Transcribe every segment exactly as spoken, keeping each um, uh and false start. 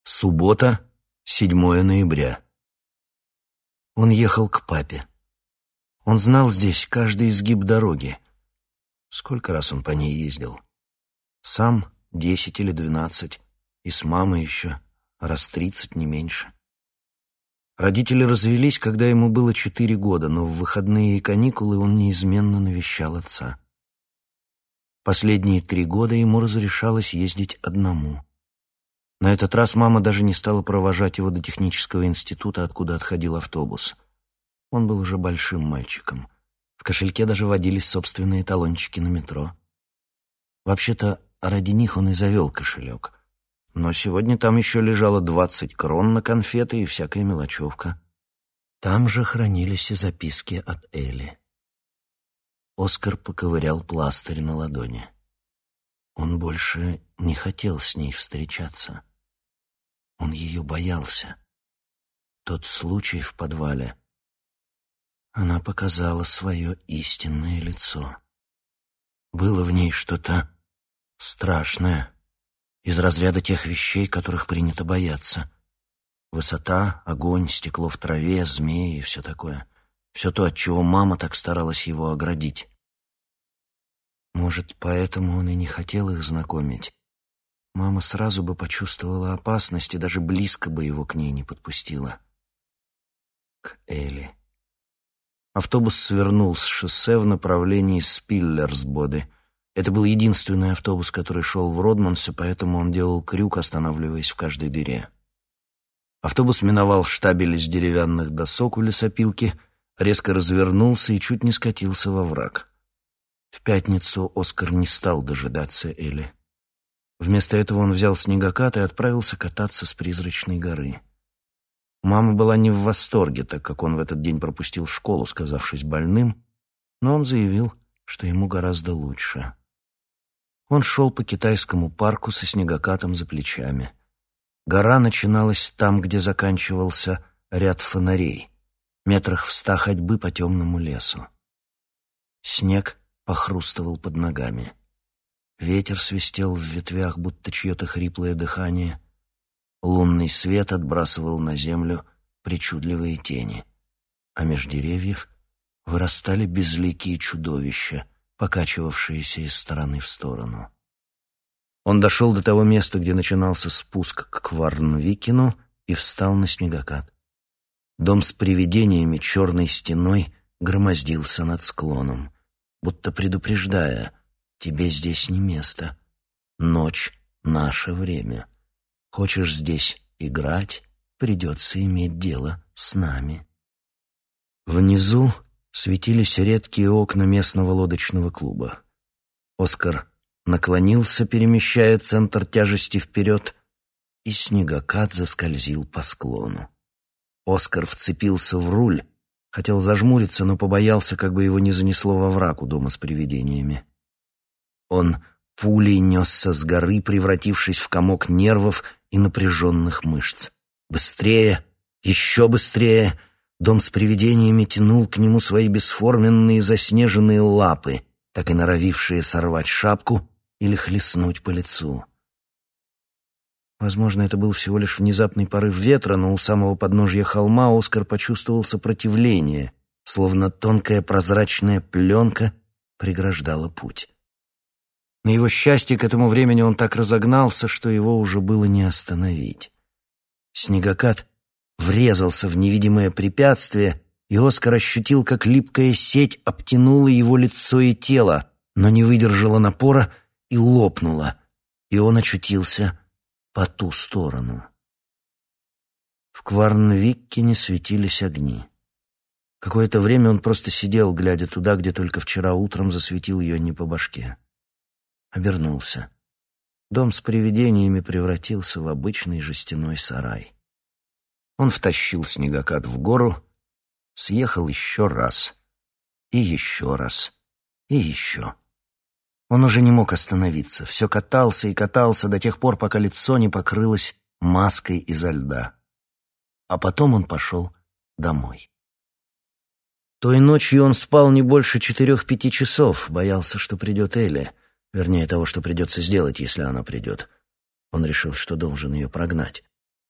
Суббота, седьмое ноября. Он ехал к папе. Он знал здесь каждый изгиб дороги. Сколько раз он по ней ездил? Сам десять или двенадцать, и с мамой еще раз тридцать, не меньше. Родители развелись, когда ему было четыре года, но в выходные и каникулы он неизменно навещал отца. Последние три года ему разрешалось ездить одному. На этот раз мама даже не стала провожать его до технического института, откуда отходил автобус. Он был уже большим мальчиком. В кошельке даже водились собственные талончики на метро. Вообще-то, ради них он и завел кошелек. Но сегодня там еще лежало двадцать крон на конфеты и всякая мелочевка. Там же хранились и записки от Элли. Оскар поковырял пластырь на ладони. Он больше не хотел с ней встречаться. Он ее боялся. Тот случай в подвале. Она показала свое истинное лицо. Было в ней что-то страшное, из разряда тех вещей, которых принято бояться. Высота, огонь, стекло в траве, змеи и все такое. Все то, от чего мама так старалась его оградить. Может, поэтому он и не хотел их знакомить. Мама сразу бы почувствовала опасность и даже близко бы его к ней не подпустила. К Элли. Автобус свернул с шоссе в направлении Спиллерсбоды. Это был единственный автобус, который шел в Родмансе, поэтому он делал крюк, останавливаясь в каждой дыре. Автобус миновал штабель из деревянных досок у лесопилки, резко развернулся и чуть не скатился во враг. В пятницу Оскар не стал дожидаться Элли. Вместо этого он взял снегокат и отправился кататься с призрачной горы. Мама была не в восторге, так как он в этот день пропустил школу, сказавшись больным, но он заявил, что ему гораздо лучше. Он шел по китайскому парку со снегокатом за плечами. Гора начиналась там, где заканчивался ряд фонарей, метрах в ста ходьбы по темному лесу. Снег похрустывал под ногами. Ветер свистел в ветвях, будто чье-то хриплое дыхание. Лунный свет отбрасывал на землю причудливые тени, а меж деревьев вырастали безликие чудовища, покачивавшиеся из стороны в сторону. Он дошел до того места, где начинался спуск к Кварнвикину, и встал на снегокат. Дом с привидениями черной стеной громоздился над склоном, будто предупреждая: «Тебе здесь не место. Ночь — наше время. Хочешь здесь играть, придется иметь дело с нами». Внизу светились редкие окна местного лодочного клуба. Оскар наклонился, перемещая центр тяжести вперед, и снегокат заскользил по склону. Оскар вцепился в руль, хотел зажмуриться, но побоялся, как бы его не занесло во враг у дома с привидениями. Он пулей несся с горы, превратившись в комок нервов и напряженных мышц. Быстрее, еще быстрее! Дом с привидениями тянул к нему свои бесформенные заснеженные лапы, так и норовившие сорвать шапку или хлестнуть по лицу. Возможно, это был всего лишь внезапный порыв ветра, но у самого подножья холма Оскар почувствовал сопротивление, словно тонкая прозрачная пленка преграждала путь. На его счастье, к этому времени он так разогнался, что его уже было не остановить. Снегокат врезался в невидимое препятствие, и Оскар ощутил, как липкая сеть обтянула его лицо и тело, но не выдержала напора и лопнула, и он очутился по ту сторону. В Кварнвиккене светились огни. Какое-то время он просто сидел, глядя туда, где только вчера утром засветил ее не по башке. Обернулся. Дом с привидениями превратился в обычный жестяной сарай. Он втащил снегокат в гору, съехал еще раз, и еще раз, и еще. Он уже не мог остановиться, все катался и катался до тех пор, пока лицо не покрылось маской изо льда. А потом он пошел домой. Той ночью он спал не больше четырех-пяти часов, боялся, что придет Элли. Вернее, того, что придется сделать, если она придет. Он решил, что должен ее прогнать.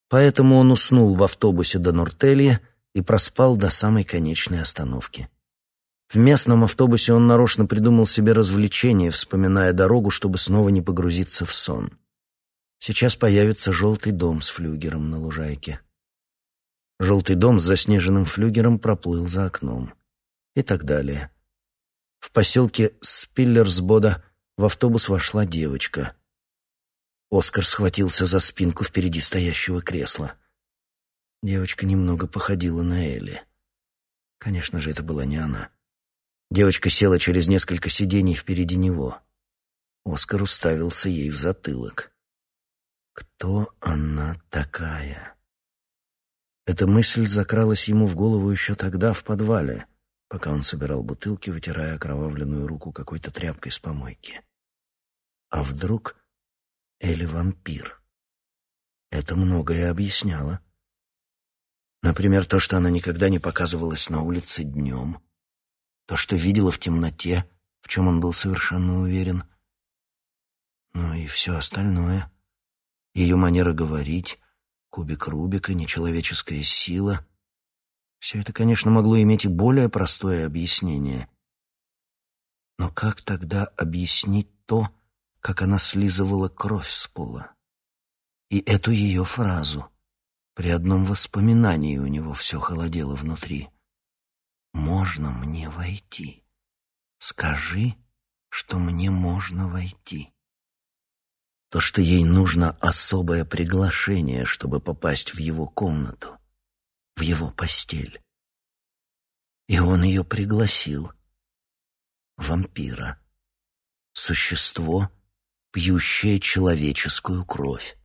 Поэтому он уснул в автобусе до Нортелья и проспал до самой конечной остановки. В местном автобусе он нарочно придумал себе развлечение, вспоминая дорогу, чтобы снова не погрузиться в сон. Сейчас появится желтый дом с флюгером на лужайке. Желтый дом с заснеженным флюгером проплыл за окном. И так далее. В поселке Спиллерсбода в автобус вошла девочка. Оскар схватился за спинку впереди стоящего кресла. Девочка немного походила на Элли. Конечно же, это была не она. Девочка села через несколько сидений впереди него. Оскар уставился ей в затылок. Кто она такая? Эта мысль закралась ему в голову еще тогда в подвале, пока он собирал бутылки, вытирая окровавленную руку какой-то тряпкой с помойки. А вдруг Элли вампир? Это многое объясняло. Например, то, что она никогда не показывалась на улице днем, то, что видела в темноте, в чем он был совершенно уверен, ну и все остальное. Ее манера говорить, кубик Рубика, нечеловеческая сила. Все это, конечно, могло иметь и более простое объяснение. Но как тогда объяснить то, как она слизывала кровь с пола? И эту ее фразу. При одном воспоминании у него все холодело внутри. «Можно мне войти? Скажи, что мне можно войти». То, что ей нужно особое приглашение, чтобы попасть в его комнату, в его постель. И он ее пригласил. Вампира. Существо, пьющее человеческую кровь.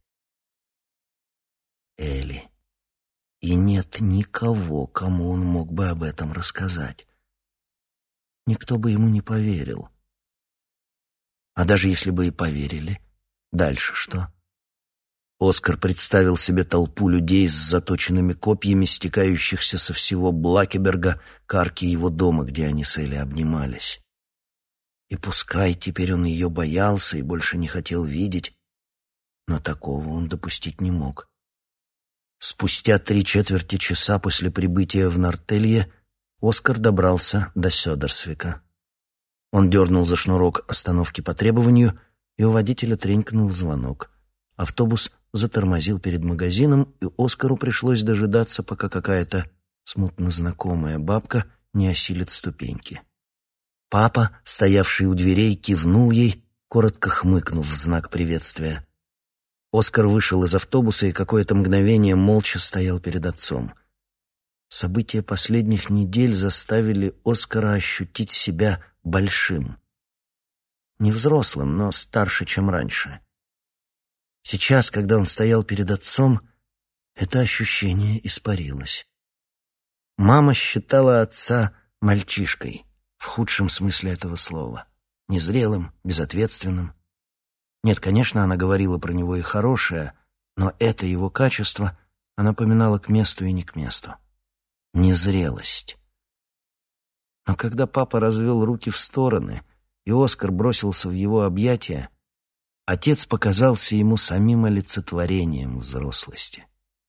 Элли. И нет никого, кому он мог бы об этом рассказать. Никто бы ему не поверил. А даже если бы и поверили, дальше что? Оскар представил себе толпу людей с заточенными копьями, стекающихся со всего Блакеберга к арке его дома, где они с Элли обнимались. И пускай теперь он ее боялся и больше не хотел видеть, но такого он допустить не мог. Спустя три четверти часа после прибытия в Нортелье Оскар добрался до Сёдерсвика. Он дернул за шнурок остановки по требованию, и у водителя тренькнул звонок. Автобус затормозил перед магазином, и Оскару пришлось дожидаться, пока какая-то смутно знакомая бабка не осилит ступеньки. Папа, стоявший у дверей, кивнул ей, коротко хмыкнув в знак приветствия. Оскар вышел из автобуса и какое-то мгновение молча стоял перед отцом. События последних недель заставили Оскара ощутить себя большим. Не взрослым, но старше, чем раньше. Сейчас, когда он стоял перед отцом, это ощущение испарилось. Мама считала отца мальчишкой, в худшем смысле этого слова. Незрелым, безответственным. Нет, конечно, она говорила про него и хорошее, но это его качество она поминала к месту и не к месту. Незрелость. Но когда папа развел руки в стороны, и Оскар бросился в его объятия, отец показался ему самим олицетворением взрослости.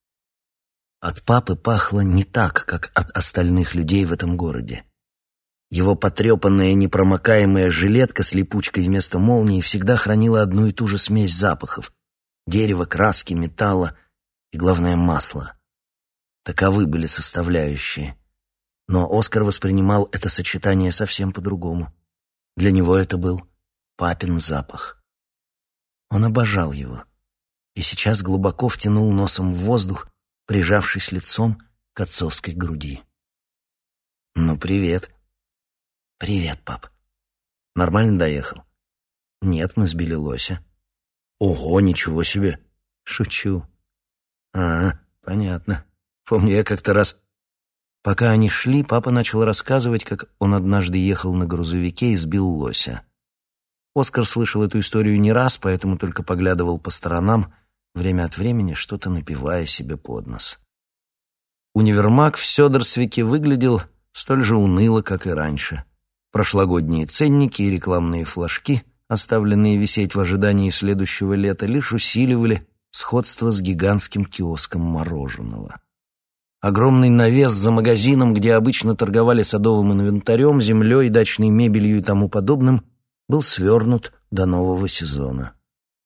От папы пахло не так, как от остальных людей в этом городе. Его потрепанная непромокаемая жилетка с липучкой вместо молнии всегда хранила одну и ту же смесь запахов — дерева, краски, металла и, главное, масла. Таковы были составляющие. Но Оскар воспринимал это сочетание совсем по-другому. Для него это был папин запах. Он обожал его и сейчас глубоко втянул носом в воздух, прижавшись лицом к отцовской груди. «Ну, привет». «Привет, пап». «Нормально доехал?» «Нет, мы сбили лося». «Ого, ничего себе!» «Шучу». «А, понятно. Помню, я как-то раз...» Пока они шли, папа начал рассказывать, как он однажды ехал на грузовике и сбил лося. Оскар слышал эту историю не раз, поэтому только поглядывал по сторонам, время от времени что-то напевая себе под нос. Универмаг в Сёдерсвике выглядел столь же уныло, как и раньше. Прошлогодние ценники и рекламные флажки, оставленные висеть в ожидании следующего лета, лишь усиливали сходство с гигантским киоском мороженого. Огромный навес за магазином, где обычно торговали садовым инвентарем, землей, дачной мебелью и тому подобным, был свернут до нового сезона.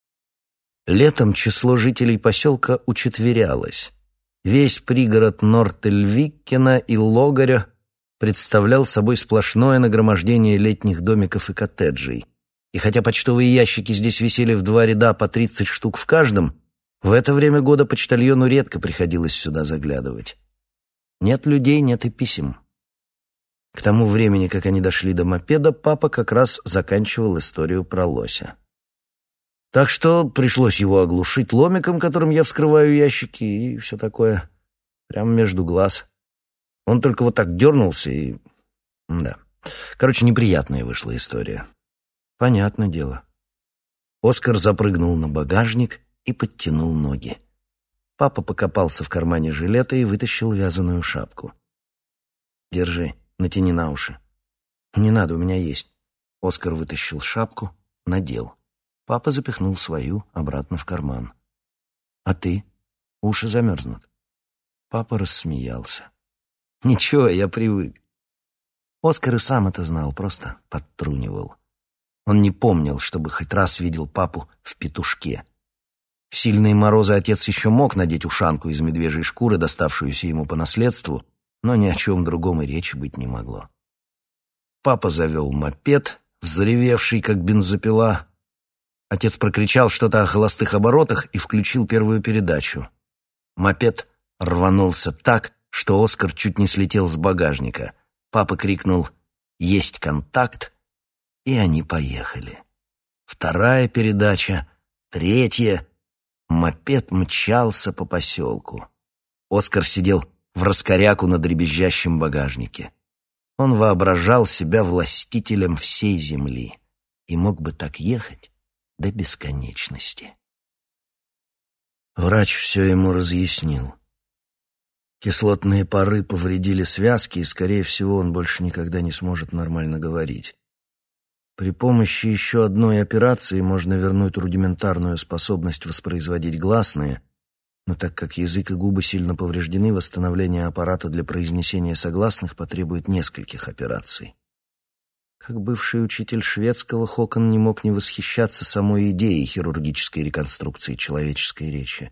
Летом число жителей поселка учетверялось. Весь пригород Нортельвиккена и Логаря представлял собой сплошное нагромождение летних домиков и коттеджей. И хотя почтовые ящики здесь висели в два ряда по тридцать штук в каждом, в это время года почтальону редко приходилось сюда заглядывать. Нет людей, нет и писем. К тому времени, как они дошли до мопеда, папа как раз заканчивал историю про лося. Так что пришлось его оглушить ломиком, которым я вскрываю ящики, и все такое. Прямо между глаз. Он только вот так дернулся и... Да. Короче, неприятная вышла история. Понятное дело. Оскар запрыгнул на багажник и подтянул ноги. Папа покопался в кармане жилета и вытащил вязаную шапку. «Держи, натяни на уши». «Не надо, у меня есть». Оскар вытащил шапку, надел. Папа запихнул свою обратно в карман. «А ты? Уши замерзнут». Папа рассмеялся. «Ничего, я привык». Оскар и сам это знал, просто подтрунивал. Он не помнил, чтобы хоть раз видел папу в петушке. В сильные морозы отец еще мог надеть ушанку из медвежьей шкуры, доставшуюся ему по наследству, но ни о чем другом и речи быть не могло. Папа завел мопед, взревевший, как бензопила. Отец прокричал что-то о холостых оборотах и включил первую передачу. Мопед рванулся так, что Оскар чуть не слетел с багажника. Папа крикнул «Есть контакт!» и они поехали. Вторая передача, третья. Мопед мчался по поселку. Оскар сидел в раскоряку на дребезжащем багажнике. Он воображал себя властителем всей земли и мог бы так ехать до бесконечности. Врач все ему разъяснил. Кислотные пары повредили связки, и, скорее всего, он больше никогда не сможет нормально говорить. При помощи еще одной операции можно вернуть рудиментарную способность воспроизводить гласные, но так как язык и губы сильно повреждены, восстановление аппарата для произнесения согласных потребует нескольких операций. Как бывший учитель шведского, Хокон не мог не восхищаться самой идеей хирургической реконструкции человеческой речи.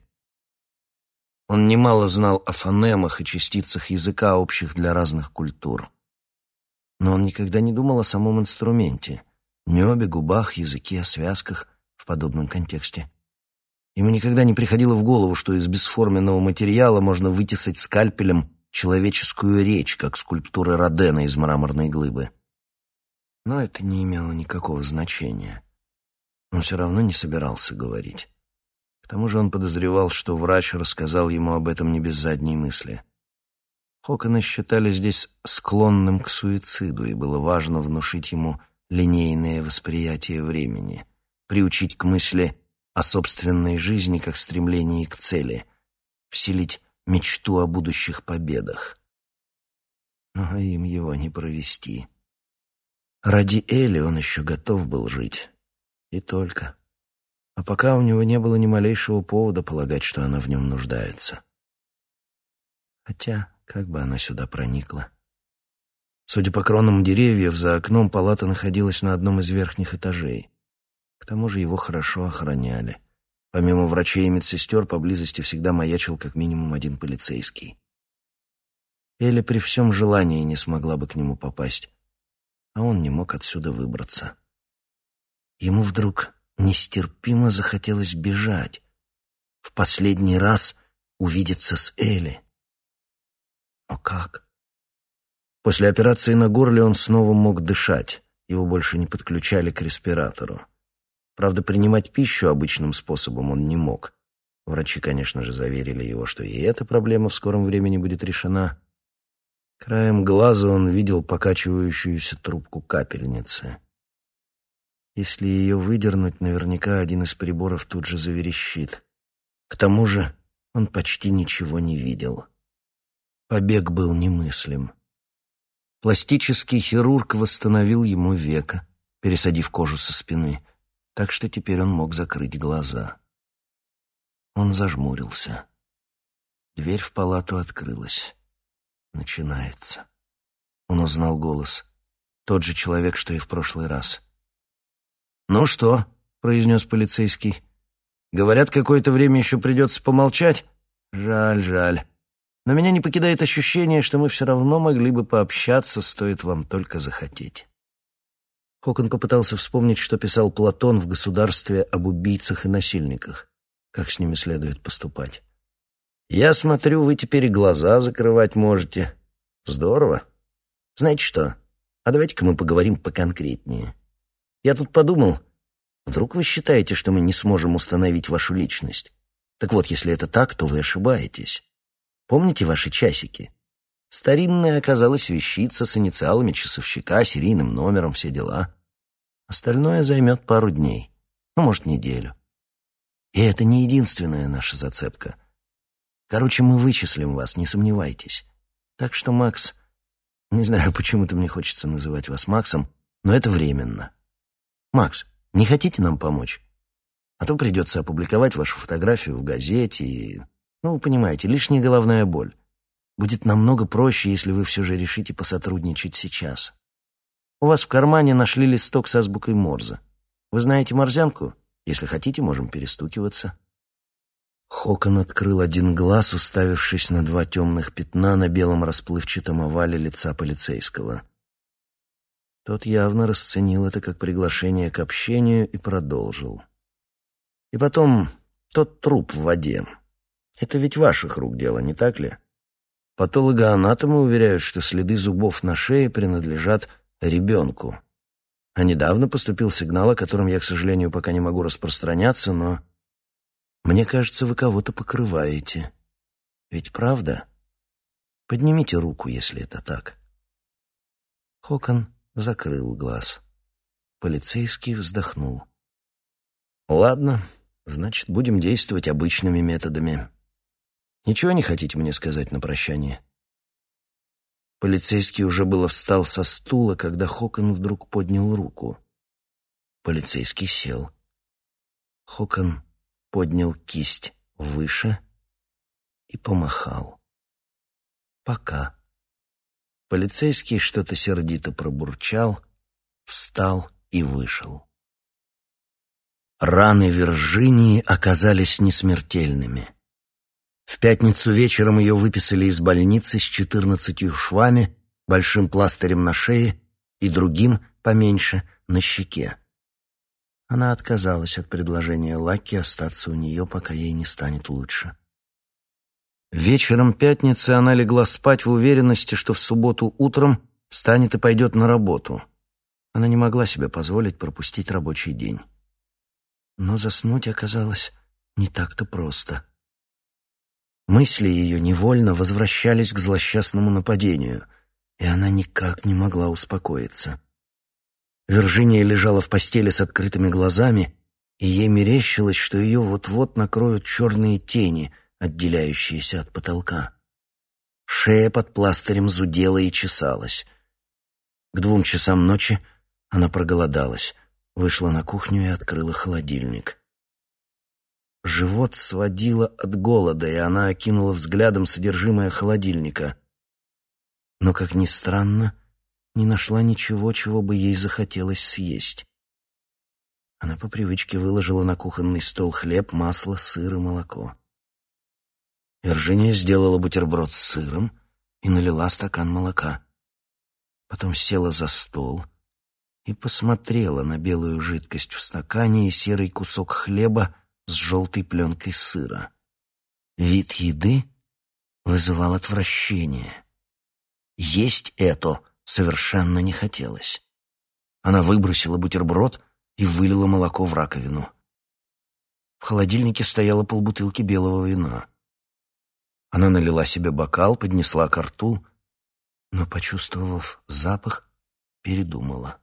Он немало знал о фонемах и частицах языка, общих для разных культур. Но он никогда не думал о самом инструменте — небе, губах, языке, связках в подобном контексте. Ему никогда не приходило в голову, что из бесформенного материала можно вытесать скальпелем человеческую речь, как скульптуры Родена из мраморной глыбы. Но это не имело никакого значения. Он все равно не собирался говорить. К тому же он подозревал, что врач рассказал ему об этом не без задней мысли. Хокона считали здесь склонным к суициду, и было важно внушить ему линейное восприятие времени, приучить к мысли о собственной жизни как стремлении к цели, вселить мечту о будущих победах. Но им его не провести. Ради Элли он еще готов был жить. И только. А пока у него не было ни малейшего повода полагать, что она в нем нуждается. Хотя, как бы она сюда проникла? Судя по кронам деревьев, за окном палата находилась на одном из верхних этажей. К тому же его хорошо охраняли. Помимо врачей и медсестер, поблизости всегда маячил как минимум один полицейский. Эля при всем желании не смогла бы к нему попасть, а он не мог отсюда выбраться. Ему вдруг нестерпимо захотелось бежать, в последний раз увидеться с Элли. Но как? После операции на горле он снова мог дышать, его больше не подключали к респиратору. Правда, принимать пищу обычным способом он не мог. Врачи, конечно же, заверили его, что и эта проблема в скором времени будет решена. Краем глаза он видел покачивающуюся трубку капельницы. Если ее выдернуть, наверняка один из приборов тут же заверещит. К тому же он почти ничего не видел. Побег был немыслим. Пластический хирург восстановил ему веко, пересадив кожу со спины, так что теперь он мог закрыть глаза. Он зажмурился. Дверь в палату открылась. Начинается. Он узнал голос. Тот же человек, что и в прошлый раз. «Ну что?» — произнес полицейский. «Говорят, какое-то время еще придется помолчать? Жаль, жаль. Но меня не покидает ощущение, что мы все равно могли бы пообщаться, стоит вам только захотеть». Хокон попытался вспомнить, что писал Платон в «Государстве об убийцах и насильниках», как с ними следует поступать. «Я смотрю, вы теперь и глаза закрывать можете. Здорово. Знаете что, а давайте-ка мы поговорим поконкретнее. Я тут подумал, вдруг вы считаете, что мы не сможем установить вашу личность? Так вот, если это так, то вы ошибаетесь. Помните ваши часики? Старинная оказалась вещица с инициалами часовщика, серийным номером, все дела. Остальное займет пару дней, ну, может, неделю. И это не единственная наша зацепка. Короче, мы вычислим вас, не сомневайтесь. Так что, Макс, не знаю, почему-то мне хочется называть вас Максом, но это временно. Макс, не хотите нам помочь? А то придется опубликовать вашу фотографию в газете и... Ну, вы понимаете, лишняя головная боль. Будет намного проще, если вы все же решите посотрудничать сейчас. У вас в кармане нашли листок с азбукой Морзе. Вы знаете морзянку? Если хотите, можем перестукиваться». Хокон открыл один глаз, уставившись на два темных пятна на белом расплывчатом овале лица полицейского. Тот явно расценил это как приглашение к общению и продолжил. «И потом, тот труп в воде. Это ведь ваших рук дело, не так ли? Патологоанатомы уверяют, что следы зубов на шее принадлежат ребенку. А недавно поступил сигнал, о котором я, к сожалению, пока не могу распространяться, но... Мне кажется, вы кого-то покрываете. Ведь правда? Поднимите руку, если это так». Хокон закрыл глаз. Полицейский вздохнул. «Ладно, значит, будем действовать обычными методами. Ничего не хотите мне сказать на прощание?» Полицейский уже было встал со стула, когда Хокон вдруг поднял руку. Полицейский сел. Хокон поднял кисть выше и помахал. «Пока». Полицейский что-то сердито пробурчал, встал и вышел. Раны Виржинии оказались несмертельными. В пятницу вечером ее выписали из больницы с четырнадцатью швами, большим пластырем на шее и другим, поменьше, на щеке. Она отказалась от предложения Лаки остаться у нее, пока ей не станет лучше. Вечером пятницы она легла спать в уверенности, что в субботу утром встанет и пойдет на работу. Она не могла себе позволить пропустить рабочий день. Но заснуть оказалось не так-то просто. Мысли ее невольно возвращались к злосчастному нападению, и она никак не могла успокоиться. Виржиния лежала в постели с открытыми глазами, и ей мерещилось, что ее вот-вот накроют черные тени, отделяющиеся от потолка. Шея под пластырем зудела и чесалась. К двум часам ночи она проголодалась, вышла на кухню и открыла холодильник. Живот сводило от голода, и она окинула взглядом содержимое холодильника. Но, как ни странно, не нашла ничего, чего бы ей захотелось съесть. Она по привычке выложила на кухонный стол хлеб, масло, сыр и молоко. Виржиния сделала бутерброд с сыром и налила стакан молока. Потом села за стол и посмотрела на белую жидкость в стакане и серый кусок хлеба с желтой пленкой сыра. Вид еды вызывал отвращение. Есть это совершенно не хотелось. Она выбросила бутерброд и вылила молоко в раковину. В холодильнике стояло полбутылки белого вина. Она налила себе бокал, поднесла ко рту, но, почувствовав запах, передумала.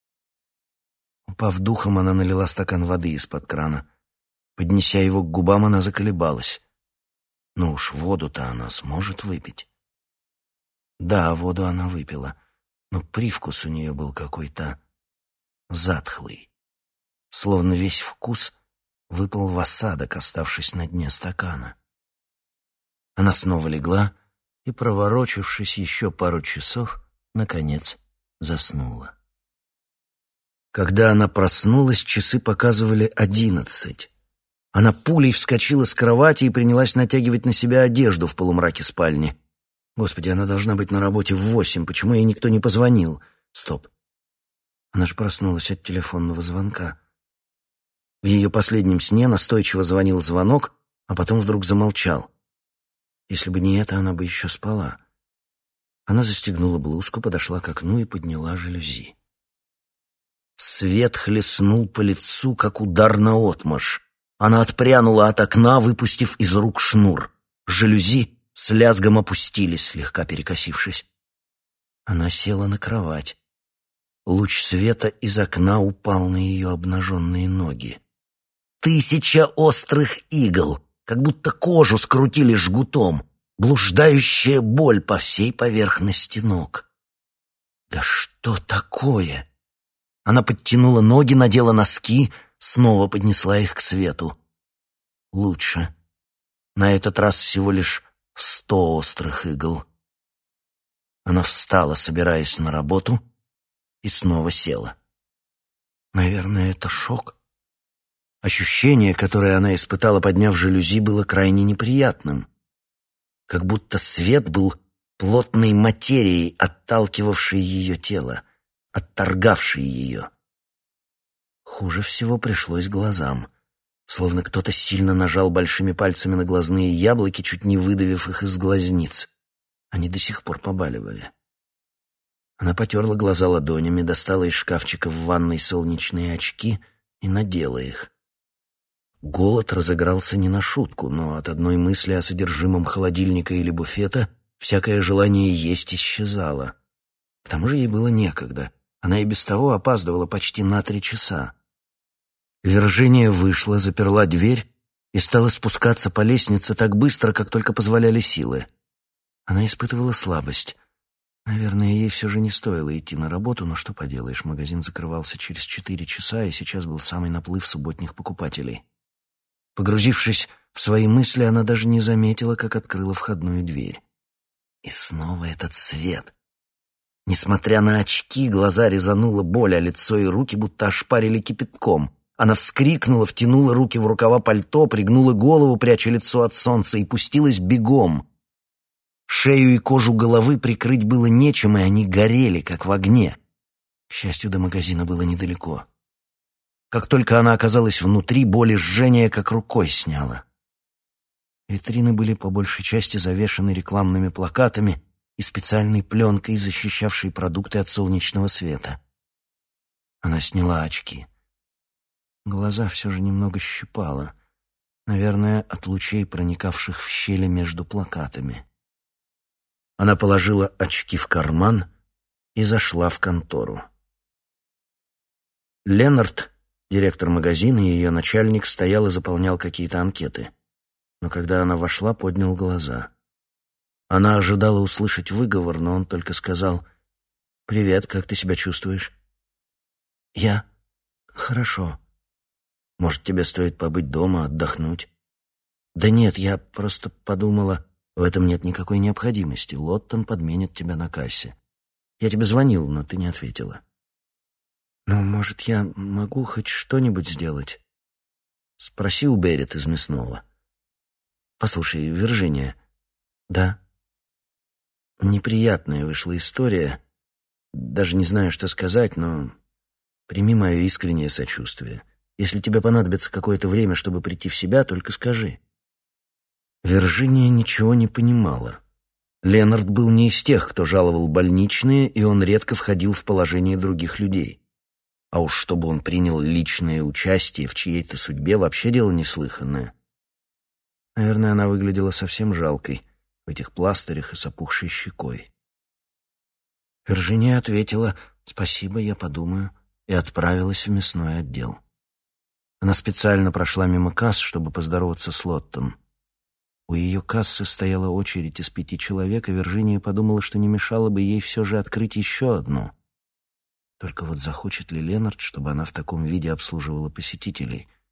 Упав духом, она налила стакан воды из-под крана. Поднеся его к губам, она заколебалась. Ну уж воду-то она сможет выпить. Да, воду она выпила, но привкус у нее был какой-то затхлый. Словно весь вкус выпал в осадок, оставшись на дне стакана. Она снова легла и, проворочившись еще пару часов, наконец заснула. Когда она проснулась, часы показывали одиннадцать. Она пулей вскочила с кровати и принялась натягивать на себя одежду в полумраке спальни. Господи, она должна быть на работе в восемь. Почему ей никто не позвонил? Стоп. Она же проснулась от телефонного звонка. В ее последнем сне настойчиво звонил звонок, а потом вдруг замолчал. Если бы не это, она бы еще спала. Она застегнула блузку, подошла к окну и подняла жалюзи. Свет хлестнул по лицу, как удар наотмашь. Она отпрянула от окна, выпустив из рук шнур. Жалюзи с лязгом опустились, слегка перекосившись. Она села на кровать. Луч света из окна упал на ее обнаженные ноги. Тысяча острых игл, как будто кожу скрутили жгутом, блуждающая боль по всей поверхности ног. Да что такое? Она подтянула ноги, надела носки, снова поднесла их к свету. Лучше. На этот раз всего лишь сто острых игл. Она встала, собираясь на работу, и снова села. Наверное, это шок. Ощущение, которое она испытала, подняв жалюзи, было крайне неприятным. Как будто свет был плотной материей, отталкивавшей ее тело, отторгавшей ее. Хуже всего пришлось глазам. Словно кто-то сильно нажал большими пальцами на глазные яблоки, чуть не выдавив их из глазниц. Они до сих пор побаливали. Она потерла глаза ладонями, достала из шкафчика в ванной солнечные очки и надела их. Голод разыгрался не на шутку, но от одной мысли о содержимом холодильника или буфета всякое желание есть исчезало. К тому же ей было некогда. Она и без того опаздывала почти на три часа. Виржиния вышла, заперла дверь и стала спускаться по лестнице так быстро, как только позволяли силы. Она испытывала слабость. Наверное, ей все же не стоило идти на работу, но что поделаешь, магазин закрывался через четыре часа, и сейчас был самый наплыв субботних покупателей. Погрузившись в свои мысли, она даже не заметила, как открыла входную дверь. И снова этот свет. Несмотря на очки, глаза резанула боль, а лицо и руки будто ошпарили кипятком. Она вскрикнула, втянула руки в рукава пальто, пригнула голову, пряча лицо от солнца, и пустилась бегом. Шею и кожу головы прикрыть было нечем, и они горели, как в огне. К счастью, до магазина было недалеко. Как только она оказалась внутри, боль и жжение как рукой сняло. Витрины были по большей части завешаны рекламными плакатами и специальной пленкой, защищавшей продукты от солнечного света. Она сняла очки. Глаза все же немного щипало, наверное, от лучей, проникавших в щели между плакатами. Она положила очки в карман и зашла в контору. Ленард, директор магазина, и ее начальник, стоял и заполнял какие-то анкеты. Но когда она вошла, поднял глаза. Она ожидала услышать выговор, но он только сказал: «Привет, как ты себя чувствуешь?» «Я? Хорошо. Может, тебе стоит побыть дома, отдохнуть?» «Да нет, я просто подумала, в этом нет никакой необходимости. Лоттон подменит тебя на кассе. Я тебе звонил, но ты не ответила». «Ну, может, я могу хоть что-нибудь сделать?» «Спроси у Беррит из мясного». «Послушай, Виржиния». «Да?» «Неприятная вышла история. Даже не знаю, что сказать, но прими мое искреннее сочувствие. Если тебе понадобится какое-то время, чтобы прийти в себя, только скажи». Виржиния ничего не понимала. Ленард был не из тех, кто жаловал больничные, и он редко входил в положение других людей. А уж чтобы он принял личное участие в чьей-то судьбе, вообще дело неслыханное. Наверное, она выглядела совсем жалкой в этих пластырях и с опухшей щекой. Виржиния ответила: «Спасибо, я подумаю», и отправилась в мясной отдел. Она специально прошла мимо касс, чтобы поздороваться с Лоттон. У ее кассы стояла очередь из пяти человек, и Виржиния подумала, что не мешало бы ей все же открыть еще одну. Только вот захочет ли Ленард, чтобы она в таком виде обслуживала посетителей?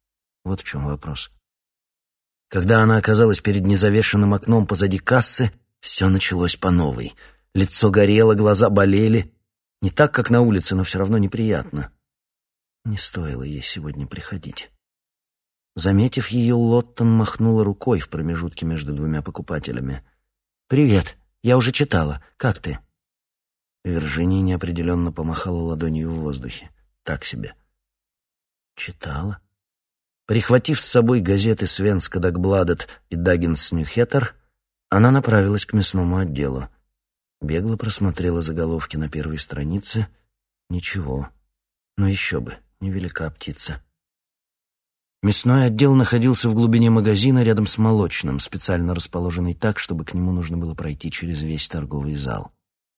Вот в чем вопрос. Когда она оказалась перед незавешенным окном позади кассы, все началось по новой. Лицо горело, глаза болели. Не так, как на улице, но все равно неприятно. Не стоило ей сегодня приходить. Заметив ее, Лоттон махнула рукой в промежутке между двумя покупателями. «Привет, я уже читала. Как ты?» Виржиния неопределенно помахала ладонью в воздухе. Так себе. Читала. Прихватив с собой газеты «Свенска Дагбладет» и «Даггинс Ньюхеттер», она направилась к мясному отделу. Бегло просмотрела заголовки на первой странице. Ничего. Но еще бы, невелика птица. Мясной отдел находился в глубине магазина рядом с молочным, специально расположенный так, чтобы к нему нужно было пройти через весь торговый зал.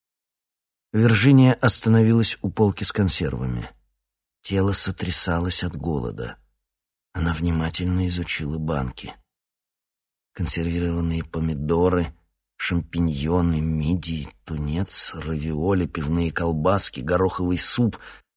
Виржиния остановилась у полки с консервами. Тело сотрясалось от голода. Она внимательно изучила банки. Консервированные помидоры, шампиньоны, мидии, тунец, равиоли, пивные колбаски, гороховый суп.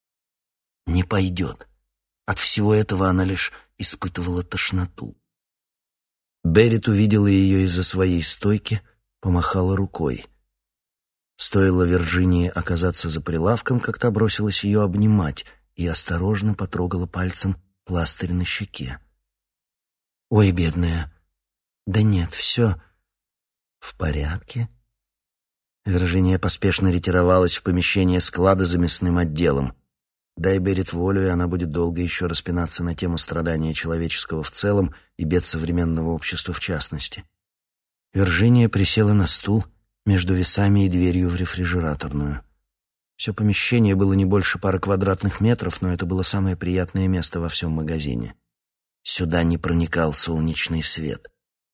Не пойдет. От всего этого она лишь испытывала тошноту. Беррит увидела ее из-за своей стойки, помахала рукой. Стоило Виржинии оказаться за прилавком, как та бросилась ее обнимать и осторожно потрогала пальцем пластырь на щеке. «Ой, бедная! Да нет, все в порядке?» Виржиния поспешно ретировалась в помещение склада за мясным отделом. Дай Беррит волю, и она будет долго еще распинаться на тему страдания человеческого в целом и бед современного общества в частности. Виржиния присела на стул между весами и дверью в рефрижераторную. Все помещение было не больше пары квадратных метров, но это было самое приятное место во всем магазине. Сюда не проникал солнечный свет.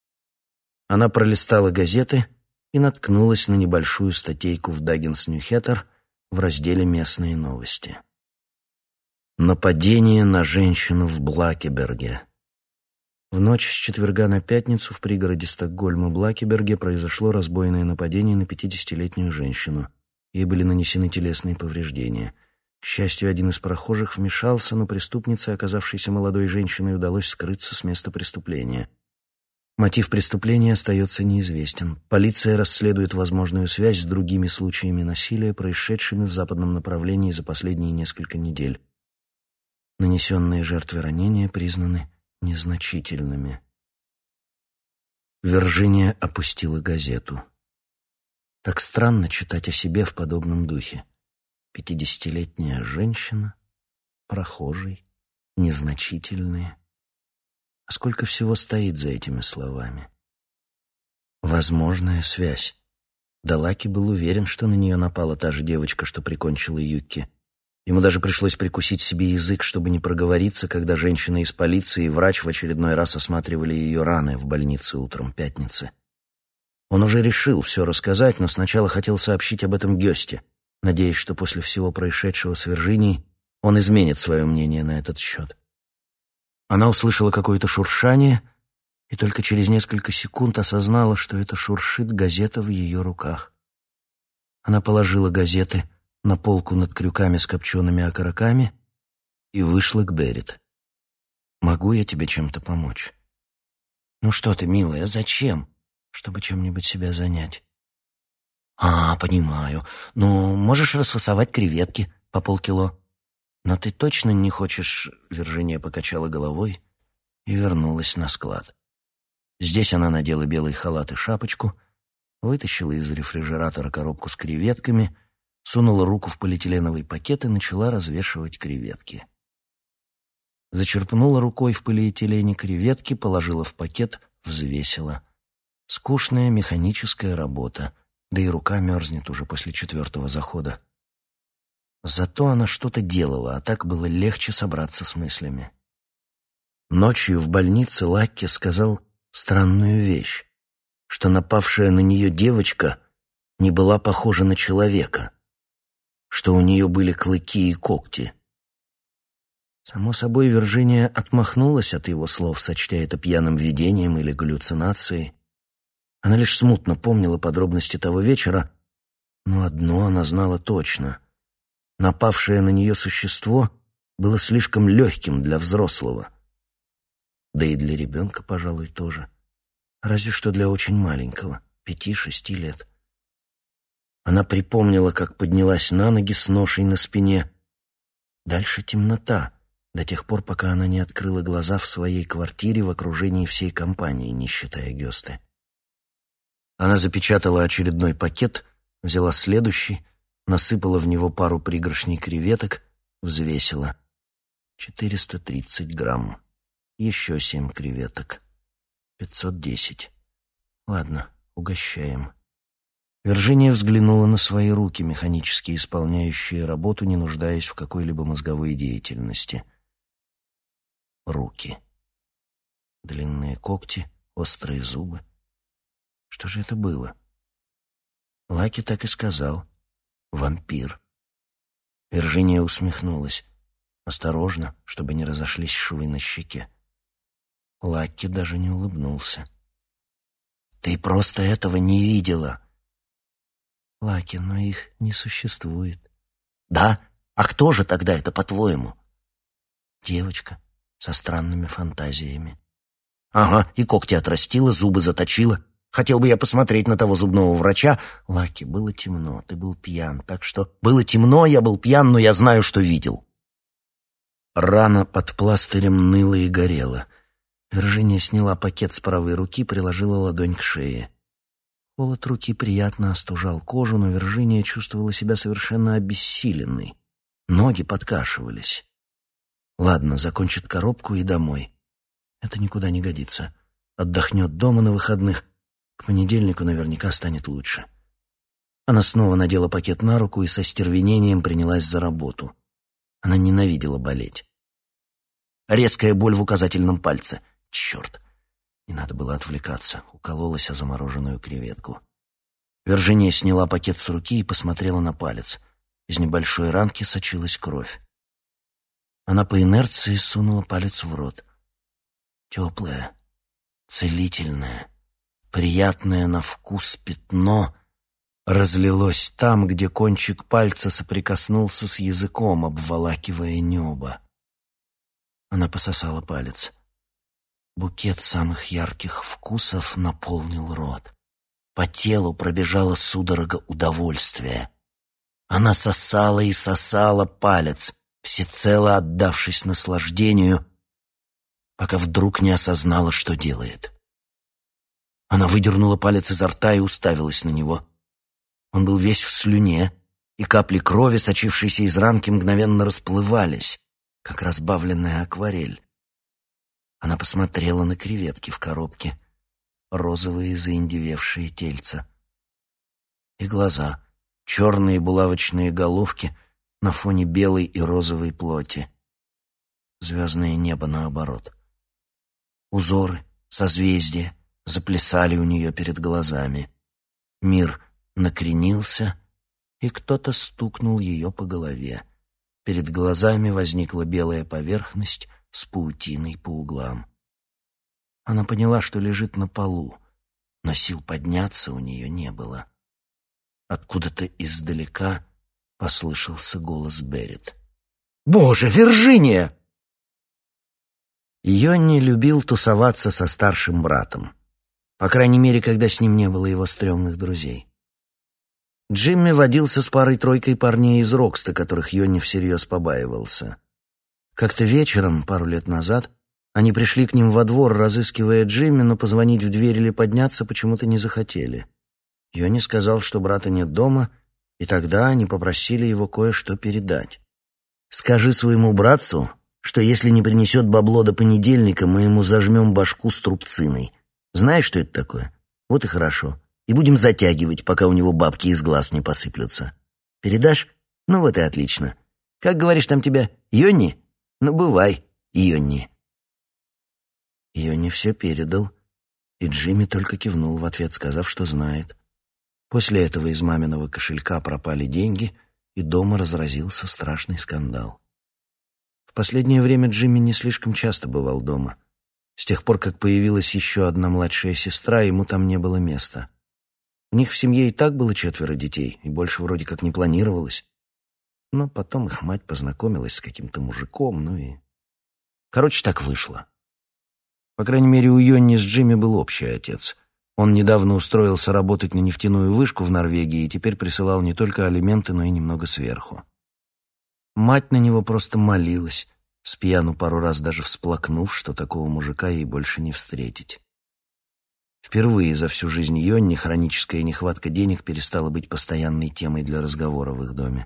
Она пролистала газеты и наткнулась на небольшую статейку в «Даггинс Ньюхеттер» в разделе «Местные новости». Нападение на женщину в Блакеберге. В ночь с четверга на пятницу в пригороде Стокгольма Блакеберге произошло разбойное нападение на пятидесятилетнюю женщину. Ей были нанесены телесные повреждения. К счастью, один из прохожих вмешался, но преступнице, оказавшейся молодой женщиной, удалось скрыться с места преступления. Мотив преступления остается неизвестен. Полиция расследует возможную связь с другими случаями насилия, происшедшими в западном направлении за последние несколько недель. Нанесенные жертве ранения признаны незначительными. Виржиния опустила газету. Так странно читать о себе в подобном духе. Пятидесятилетняя женщина, прохожий, незначительные. А сколько всего стоит за этими словами? Возможная связь. Далаки был уверен, что на нее напала та же девочка, что прикончила Юкки. Ему даже пришлось прикусить себе язык, чтобы не проговориться, когда женщина из полиции и врач в очередной раз осматривали ее раны в больнице утром пятницы. Он уже решил все рассказать, но сначала хотел сообщить об этом Гёсте, надеясь, что после всего происшедшего с Виржинией он изменит свое мнение на этот счет. Она услышала какое-то шуршание и только через несколько секунд осознала, что это шуршит газета в ее руках. Она положила газеты на полку над крюками с копчеными окороками и вышла к Беррит. «Могу я тебе чем-то помочь?» «Ну что ты, милая, зачем?» «Чтобы чем-нибудь себя занять». «А, понимаю. Ну, можешь расфасовать креветки по полкило». «Но ты точно не хочешь...» — Виржиния покачала головой и вернулась на склад. Здесь она надела белый халат и шапочку, вытащила из рефрижератора коробку с креветками, сунула руку в полиэтиленовый пакет и начала развешивать креветки. Зачерпнула рукой в полиэтилене креветки, положила в пакет, взвесила. Скучная механическая работа, да и рука мерзнет уже после четвертого захода. Зато она что-то делала, а так было легче собраться с мыслями. Ночью в больнице Лакки сказал странную вещь, что напавшая на нее девочка не была похожа на человека, что у нее были клыки и когти. Само собой, Виржиния отмахнулась от его слов, сочтя это пьяным видением или галлюцинацией. Она лишь смутно помнила подробности того вечера, но одно она знала точно. Напавшее на нее существо было слишком легким для взрослого. Да и для ребенка, пожалуй, тоже. Разве что для очень маленького, пяти-шести лет. Она припомнила, как поднялась на ноги с ношей на спине. Дальше темнота, до тех пор, пока она не открыла глаза в своей квартире в окружении всей компании, не считая Гёсты. Она запечатала очередной пакет, взяла следующий, насыпала в него пару пригоршней креветок, взвесила. четыреста тридцать грамм. Еще семь креветок. пятьсот десять. Ладно, угощаем. Виржиния взглянула на свои руки, механически исполняющие работу, не нуждаясь в какой-либо мозговой деятельности. Руки. Длинные когти, острые зубы. Что же это было? Лаки так и сказал. Вампир. Виржиния усмехнулась. Осторожно, чтобы не разошлись швы на щеке. Лаки даже не улыбнулся. «Ты просто этого не видела!» «Лаки, но их не существует». «Да? А кто же тогда это, по-твоему?» «Девочка со странными фантазиями». «Ага, и когти отрастила, зубы заточила. Хотел бы я посмотреть на того зубного врача». «Лаки, было темно, ты был пьян, так что...» «Было темно, я был пьян, но я знаю, что видел». Рана под пластырем ныла и горела. Виржиния сняла пакет с правой руки, приложила ладонь к шее. Холод руки приятно остужал кожу, но Виржиния чувствовала себя совершенно обессиленной. Ноги подкашивались. Ладно, закончит коробку и домой. Это никуда не годится. Отдохнет дома на выходных. К понедельнику наверняка станет лучше. Она снова надела пакет на руку и со стервенением принялась за работу. Она ненавидела болеть. Резкая боль в указательном пальце. Черт, не надо было отвлекаться. Укололась о замороженную креветку. Виржиния сняла пакет с руки и посмотрела на палец. Из небольшой ранки сочилась кровь. Она по инерции сунула палец в рот. Теплое, целительное, приятное на вкус пятно разлилось там, где кончик пальца соприкоснулся с языком, обволакивая небо. Она пососала палец. Букет самых ярких вкусов наполнил рот. По телу пробежала судорога удовольствия. Она сосала и сосала палец, всецело отдавшись наслаждению, пока вдруг не осознала, что делает. Она выдернула палец изо рта и уставилась на него. Он был весь в слюне, и капли крови, сочившиеся из ранки, мгновенно расплывались, как разбавленная акварель. Она посмотрела на креветки в коробке, розовые заиндевевшие тельца. И глаза, черные булавочные головки на фоне белой и розовой плоти. Звездное небо наоборот. Узоры, созвездия заплясали у нее перед глазами. Мир накренился, и кто-то стукнул ее по голове. Перед глазами возникла белая поверхность с паутиной по углам. Она поняла, что лежит на полу, но сил подняться у нее не было. Откуда-то издалека послышался голос Беррит. «Боже, Виржиния!» Йонни любил тусоваться со старшим братом. По крайней мере, когда с ним не было его стрёмных друзей. Джимми водился с парой-тройкой парней из Рокста, которых Йонни всерьез побаивался. Как-то вечером, пару лет назад, они пришли к ним во двор, разыскивая Джимми, но позвонить в дверь или подняться почему-то не захотели. Йонни сказал, что брата нет дома, и тогда они попросили его кое-что передать. «Скажи своему братцу, что если не принесет бабло до понедельника, мы ему зажмем башку струбциной. Знаешь, что это такое? Вот и хорошо. И будем затягивать, пока у него бабки из глаз не посыплются. Передашь? Ну вот и отлично. Как говоришь там тебя, Йонни? Ну, бывай, Йонни». Йонни все передал, и Джимми только кивнул в ответ, сказав, что знает. После этого из маминого кошелька пропали деньги, и дома разразился страшный скандал. В последнее время Джимми не слишком часто бывал дома. С тех пор, как появилась еще одна младшая сестра, ему там не было места. У них в семье и так было четверо детей, и больше вроде как не планировалось. Но потом их мать познакомилась с каким-то мужиком, ну и... Короче, так вышло. По крайней мере, у Йонни с Джимми был общий отец. Он недавно устроился работать на нефтяную вышку в Норвегии и теперь присылал не только алименты, но и немного сверху. Мать на него просто молилась, с пьяну пару раз даже всплакнув, что такого мужика ей больше не встретить. Впервые за всю жизнь Йонни хроническая нехватка денег перестала быть постоянной темой для разговора в их доме.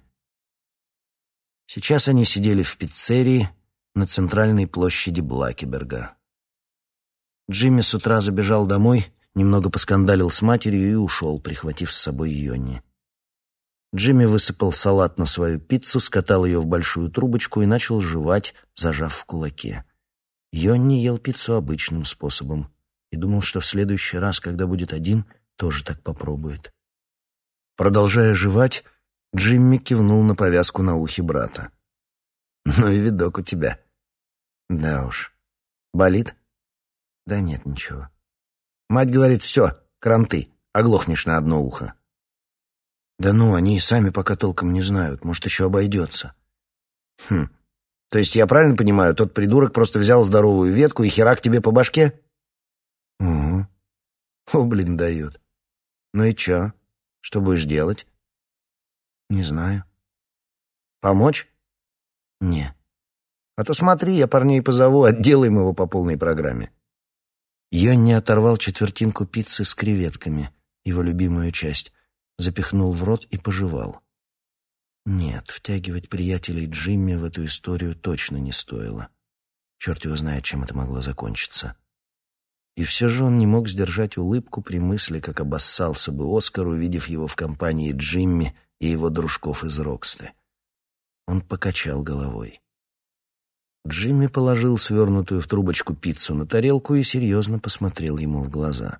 Сейчас они сидели в пиццерии на центральной площади Блакеберга. Джимми с утра забежал домой, немного поскандалил с матерью и ушел, прихватив с собой Йонни. Джимми высыпал салат на свою пиццу, скатал ее в большую трубочку и начал жевать, зажав в кулаке. Йонни ел пиццу обычным способом и думал, что в следующий раз, когда будет один, тоже так попробует. Продолжая жевать, Джимми кивнул на повязку на ухе брата. «Ну и видок у тебя». «Да уж. Болит?» «Да нет, ничего». Мать говорит: «Все, кранты, оглохнешь на одно ухо». «Да ну, они и сами пока толком не знают, может, еще обойдется». «Хм, то есть я правильно понимаю, тот придурок просто взял здоровую ветку и херак тебе по башке?» «Угу». «О, блин, дает. Ну и че? Что будешь делать?» «Не знаю». «Помочь?» «Не». «А то смотри, я парней позову, отделаем его по полной программе». Йонни оторвал четвертинку пиццы с креветками, его любимую часть, запихнул в рот и пожевал. Нет, втягивать приятелей Джимми в эту историю точно не стоило. Черт его знает, чем это могло закончиться. И все же он не мог сдержать улыбку при мысли, как обоссался бы Оскар, увидев его в компании Джимми и его дружков из Роксты. Он покачал головой. Джимми положил свернутую в трубочку пиццу на тарелку и серьезно посмотрел ему в глаза.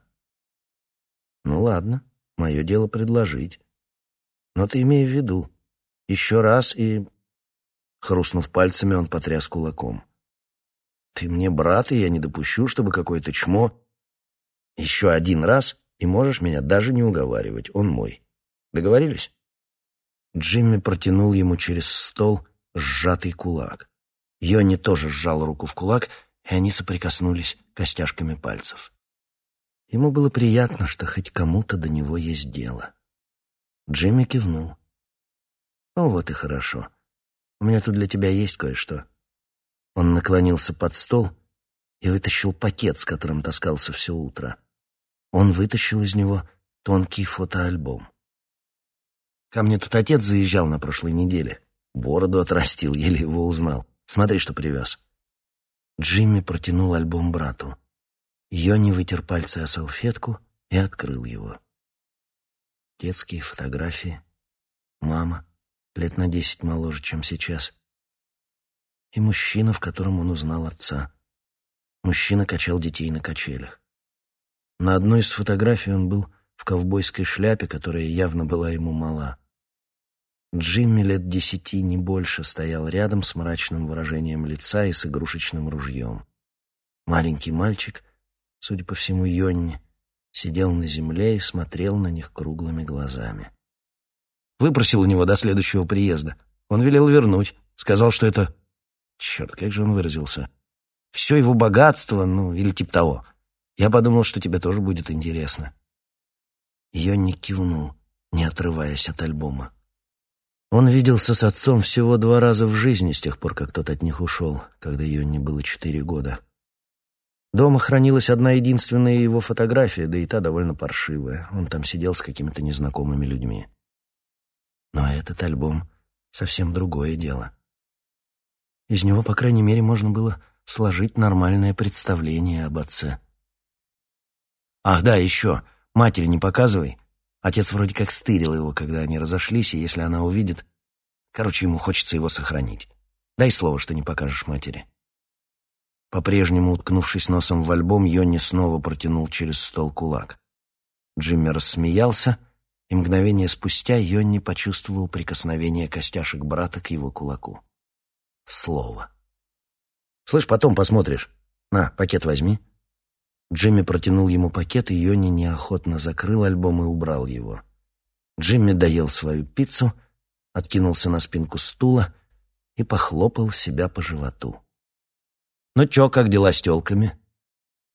«Ну ладно, мое дело предложить. Но ты имей в виду, еще раз и...» Хрустнув пальцами, он потряс кулаком. «Ты мне брат, и я не допущу, чтобы какое-то чмо... Еще один раз, и можешь меня даже не уговаривать, он мой. Договорились?» Джимми протянул ему через стол сжатый кулак. Йонни тоже сжал руку в кулак, и они соприкоснулись костяшками пальцев. Ему было приятно, что хоть кому-то до него есть дело. Джимми кивнул. «Ну вот и хорошо. У меня тут для тебя есть кое-что». Он наклонился под стол и вытащил пакет, с которым таскался все утро. Он вытащил из него тонкий фотоальбом. «Ко мне тут отец заезжал на прошлой неделе. Бороду отрастил, еле его узнал. Смотри, что привез». Джимми протянул альбом брату. Йонни вытер пальцы о салфетку и открыл его. Детские фотографии. Мама, лет на десять моложе, чем сейчас. И мужчина, в котором он узнал отца. Мужчина качал детей на качелях. На одной из фотографий он был в ковбойской шляпе, которая явно была ему мала. Джимми лет десяти, не больше, стоял рядом с мрачным выражением лица и с игрушечным ружьем. Маленький мальчик, судя по всему, Йонни, сидел на земле и смотрел на них круглыми глазами. Выпросил у него до следующего приезда. Он велел вернуть. Сказал, что это... Черт, как же он выразился. Все его богатство, ну, или типа того. Я подумал, что тебе тоже будет интересно. Йонни кивнул, не отрываясь от альбома. Он виделся с отцом всего два раза в жизни с тех пор, как тот от них ушел, когда Йонни было четыре года. Дома хранилась одна единственная его фотография, да и та довольно паршивая. Он там сидел с какими-то незнакомыми людьми. Но этот альбом — совсем другое дело. Из него, по крайней мере, можно было сложить нормальное представление об отце. Ах, да, еще. Матери не показывай. Отец вроде как стырил его, когда они разошлись, и если она увидит... Короче, ему хочется его сохранить. Дай слово, что не покажешь матери. По-прежнему, уткнувшись носом в альбом, Йонни снова протянул через стол кулак. Джимми рассмеялся, и мгновение спустя Йонни почувствовал прикосновение костяшек брата к его кулаку. Слово. «Слышь, потом посмотришь. На, пакет возьми». Джимми протянул ему пакет, и Йонни неохотно закрыл альбом и убрал его. Джимми доел свою пиццу, откинулся на спинку стула и похлопал себя по животу. «Ну чё, как дела с тёлками?»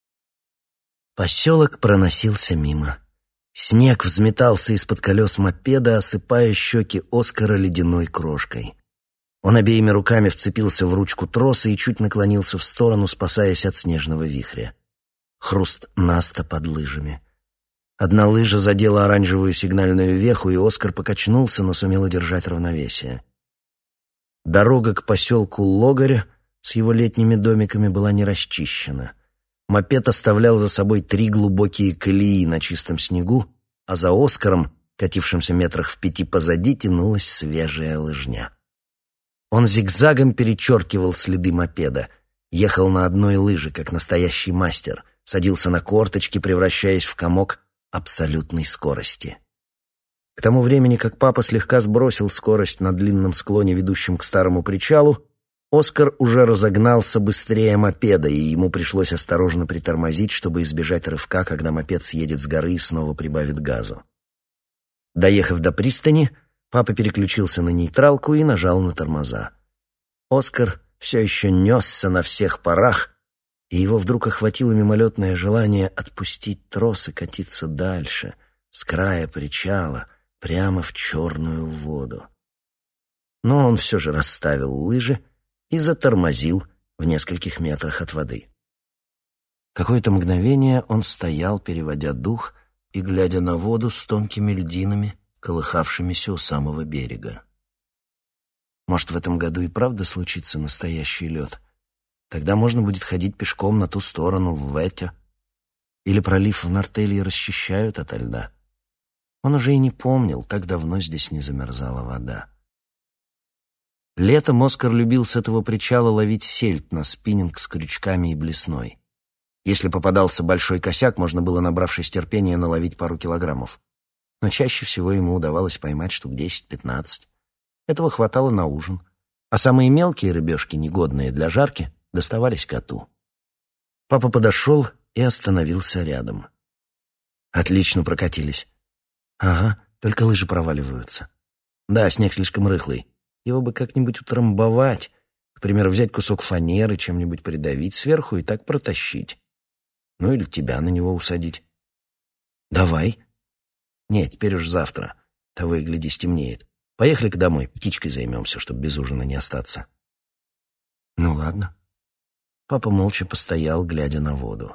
Поселок проносился мимо. Снег взметался из-под колес мопеда, осыпая щеки Оскара ледяной крошкой. Он обеими руками вцепился в ручку троса и чуть наклонился в сторону, спасаясь от снежного вихря. Хруст наста под лыжами. Одна лыжа задела оранжевую сигнальную веху, и Оскар покачнулся, но сумел удержать равновесие. Дорога к поселку Логаря с его летними домиками была не расчищена. Мопед оставлял за собой три глубокие колеи на чистом снегу, а за Оскаром, катившимся метрах в пяти позади, тянулась свежая лыжня. Он зигзагом перечеркивал следы мопеда, ехал на одной лыже, как настоящий мастер, садился на корточки, превращаясь в комок абсолютной скорости. К тому времени, как папа слегка сбросил скорость на длинном склоне, ведущем к старому причалу, Оскар уже разогнался быстрее мопеда, и ему пришлось осторожно притормозить, чтобы избежать рывка, когда мопед съедет с горы и снова прибавит газу. Доехав до пристани, папа переключился на нейтралку и нажал на тормоза. Оскар все еще несся на всех парах, и его вдруг охватило мимолетное желание отпустить трос и катиться дальше, с края причала, прямо в черную воду. Но он все же расставил лыжи и затормозил в нескольких метрах от воды. Какое-то мгновение он стоял, переводя дух и глядя на воду с тонкими льдинами, колыхавшимися у самого берега. Может, в этом году и правда случится настоящий лед? Тогда можно будет ходить пешком на ту сторону, в Вэтё. Или пролив в Нортелии расчищают ото льда. Он уже и не помнил, так давно здесь не замерзала вода. Летом Оскар любил с этого причала ловить сельдь на спиннинг с крючками и блесной. Если попадался большой косяк, можно было, набравшись терпения, наловить пару килограммов. Но чаще всего ему удавалось поймать штук десять-пятнадцать. Этого хватало на ужин. А самые мелкие рыбешки, негодные для жарки, доставались коту. Папа подошел и остановился рядом. «Отлично прокатились». «Ага, только лыжи проваливаются». «Да, снег слишком рыхлый. Его бы как-нибудь утрамбовать, к примеру, взять кусок фанеры, чем-нибудь придавить сверху и так протащить. Ну или тебя на него усадить». «Давай». «Нет, теперь уж завтра. Того и гляди, стемнеет. Поехали-ка домой, птичкой займемся, чтобы без ужина не остаться». «Ну ладно». Папа молча постоял, глядя на воду.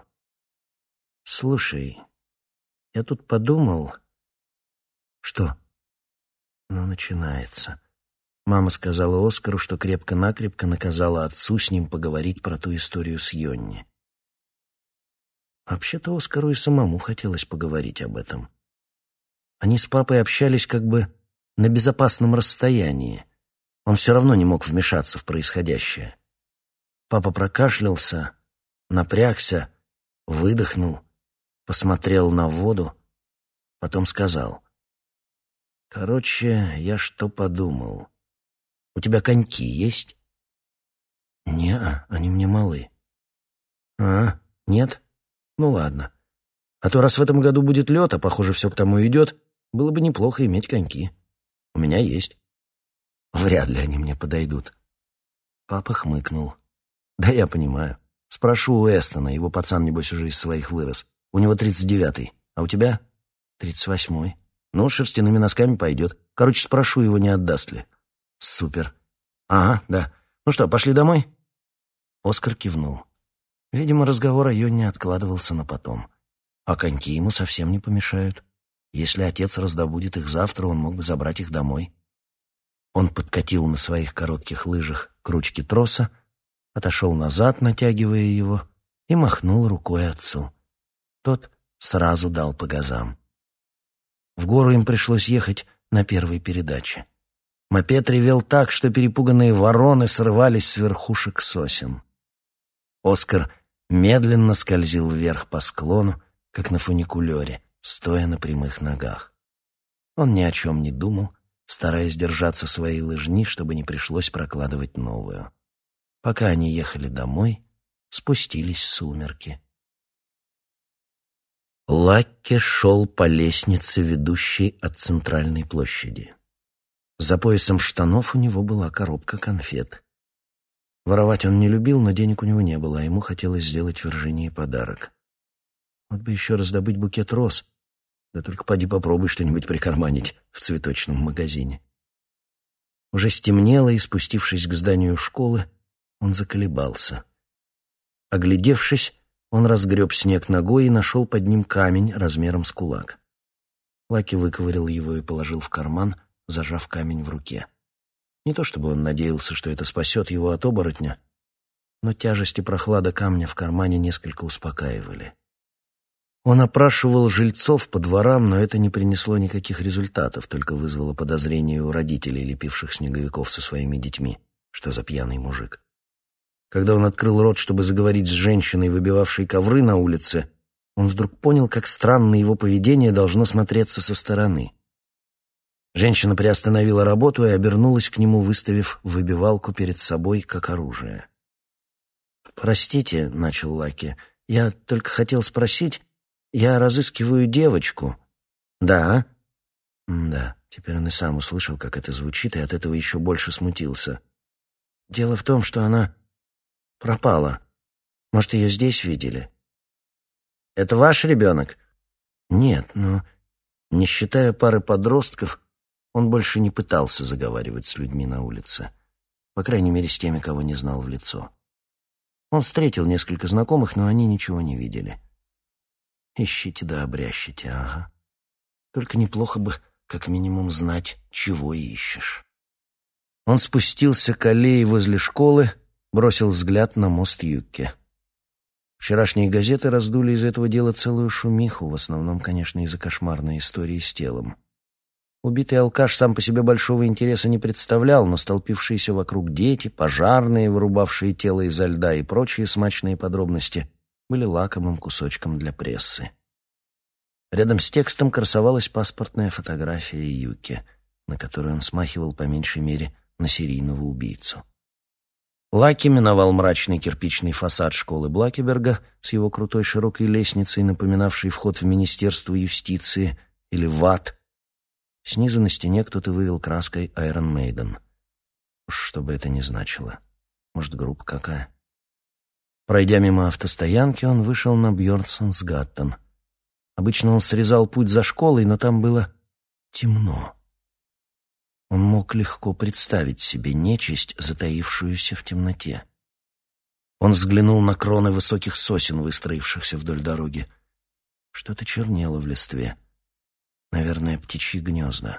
«Слушай, я тут подумал...» «Что?» «Ну, начинается». Мама сказала Оскару, что крепко-накрепко наказала отцу с ним поговорить про ту историю с Йонни. Вообще-то Оскару и самому хотелось поговорить об этом. Они с папой общались как бы на безопасном расстоянии. Он все равно не мог вмешаться в происходящее. Папа прокашлялся, напрягся, выдохнул, посмотрел на воду, потом сказал: «Короче, я что подумал. У тебя коньки есть?» «Не-а, они мне малы». «А, нет? Ну ладно. А то раз в этом году будет лед, а похоже, все к тому идет, было бы неплохо иметь коньки. У меня есть». «Вряд ли они мне подойдут». Папа хмыкнул. «Да я понимаю. Спрошу у Эстона, его пацан, небось, уже из своих вырос. У него тридцать девятый, а у тебя?» «тридцать восьмой. Ну, шерстяными носками пойдет. Короче, спрошу его, не отдаст ли». «Супер. Ага, да. Ну что, пошли домой?» Оскар кивнул. Видимо, разговор о Йонне откладывался на потом. А коньки ему совсем не помешают. Если отец раздобудет их завтра, он мог бы забрать их домой. Он подкатил на своих коротких лыжах к ручке троса, отошел назад, натягивая его, и махнул рукой отцу. Тот сразу дал по газам. В гору им пришлось ехать на первой передаче. Мопед ревел так, что перепуганные вороны срывались с верхушек сосен. Оскар медленно скользил вверх по склону, как на фуникулере, стоя на прямых ногах. Он ни о чем не думал, стараясь держаться своей лыжни, чтобы не пришлось прокладывать новую. Пока они ехали домой, спустились сумерки. Лакки шел по лестнице, ведущей от центральной площади. За поясом штанов у него была коробка конфет. Воровать он не любил, но денег у него не было, а ему хотелось сделать Виржинии подарок. Вот бы еще раздобыть букет роз. Да только поди попробуй что-нибудь прикарманить в цветочном магазине. Уже стемнело, и, спустившись к зданию школы, он заколебался. Оглядевшись, он разгреб снег ногой и нашел под ним камень размером с кулак. Лаки выковырял его и положил в карман, зажав камень в руке. Не то чтобы он надеялся, что это спасет его от оборотня, но тяжесть и прохлада камня в кармане несколько успокаивали. Он опрашивал жильцов по дворам, но это не принесло никаких результатов, только вызвало подозрение у родителей, лепивших снеговиков со своими детьми. Что за пьяный мужик? Когда он открыл рот, чтобы заговорить с женщиной, выбивавшей ковры на улице, он вдруг понял, как странно его поведение должно смотреться со стороны. Женщина приостановила работу и обернулась к нему, выставив выбивалку перед собой как оружие. «Простите», — начал Лаки, — «я только хотел спросить, я разыскиваю девочку». «Да?» «Да». Теперь он и сам услышал, как это звучит, и от этого еще больше смутился. «Дело в том, что она пропала. Может, ее здесь видели?» «Это ваш ребенок?» «Нет, но, не считая пары подростков, он больше не пытался заговаривать с людьми на улице. По крайней мере, с теми, кого не знал в лицо. Он встретил несколько знакомых, но они ничего не видели. Ищите да обрящите, ага. Только неплохо бы, как минимум, знать, чего ищешь». Он спустился к аллее возле школы, бросил взгляд на мост Юкки. Вчерашние газеты раздули из этого дела целую шумиху, в основном, конечно, из-за кошмарной истории с телом. Убитый алкаш сам по себе большого интереса не представлял, но столпившиеся вокруг дети, пожарные, вырубавшие тело изо льда и прочие смачные подробности были лакомым кусочком для прессы. Рядом с текстом красовалась паспортная фотография Юки, на которую он смахивал по меньшей мере на серийного убийцу. Лаки миновал мрачный кирпичный фасад школы Блакеберга с его крутой широкой лестницей, напоминавшей вход в Министерство юстиции или в ад. Снизу на стене кто-то вывел краской Iron Maiden. Уж что бы это ни значило. Может, группа какая? Пройдя мимо автостоянки, он вышел на Бьорнсонсгаттен. Обычно он срезал путь за школой, но там было темно. Он мог легко представить себе нечисть, затаившуюся в темноте. Он взглянул на кроны высоких сосен, выстроившихся вдоль дороги. Что-то чернело в листве. Наверное, птичьи гнезда.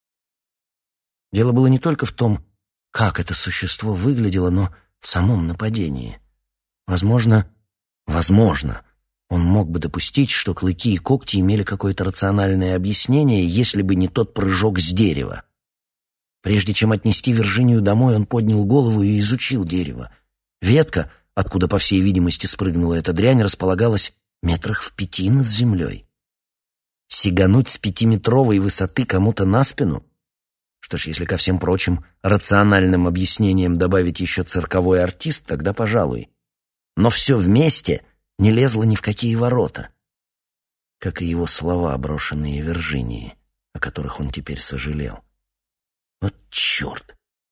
Дело было не только в том, как это существо выглядело, но в самом нападении. Возможно, возможно, он мог бы допустить, что клыки и когти имели какое-то рациональное объяснение, если бы не тот прыжок с дерева. Прежде чем отнести Виржинию домой, он поднял голову и изучил дерево. Ветка, откуда, по всей видимости, спрыгнула эта дрянь, располагалась метрах в пяти над землей. Сигануть с пятиметровой высоты кому-то на спину? Что ж, если ко всем прочим рациональным объяснениям добавить еще цирковой артист, тогда пожалуй. Но все вместе не лезло ни в какие ворота. Как и его слова, брошенные Виржинии, о которых он теперь сожалел. Вот черт!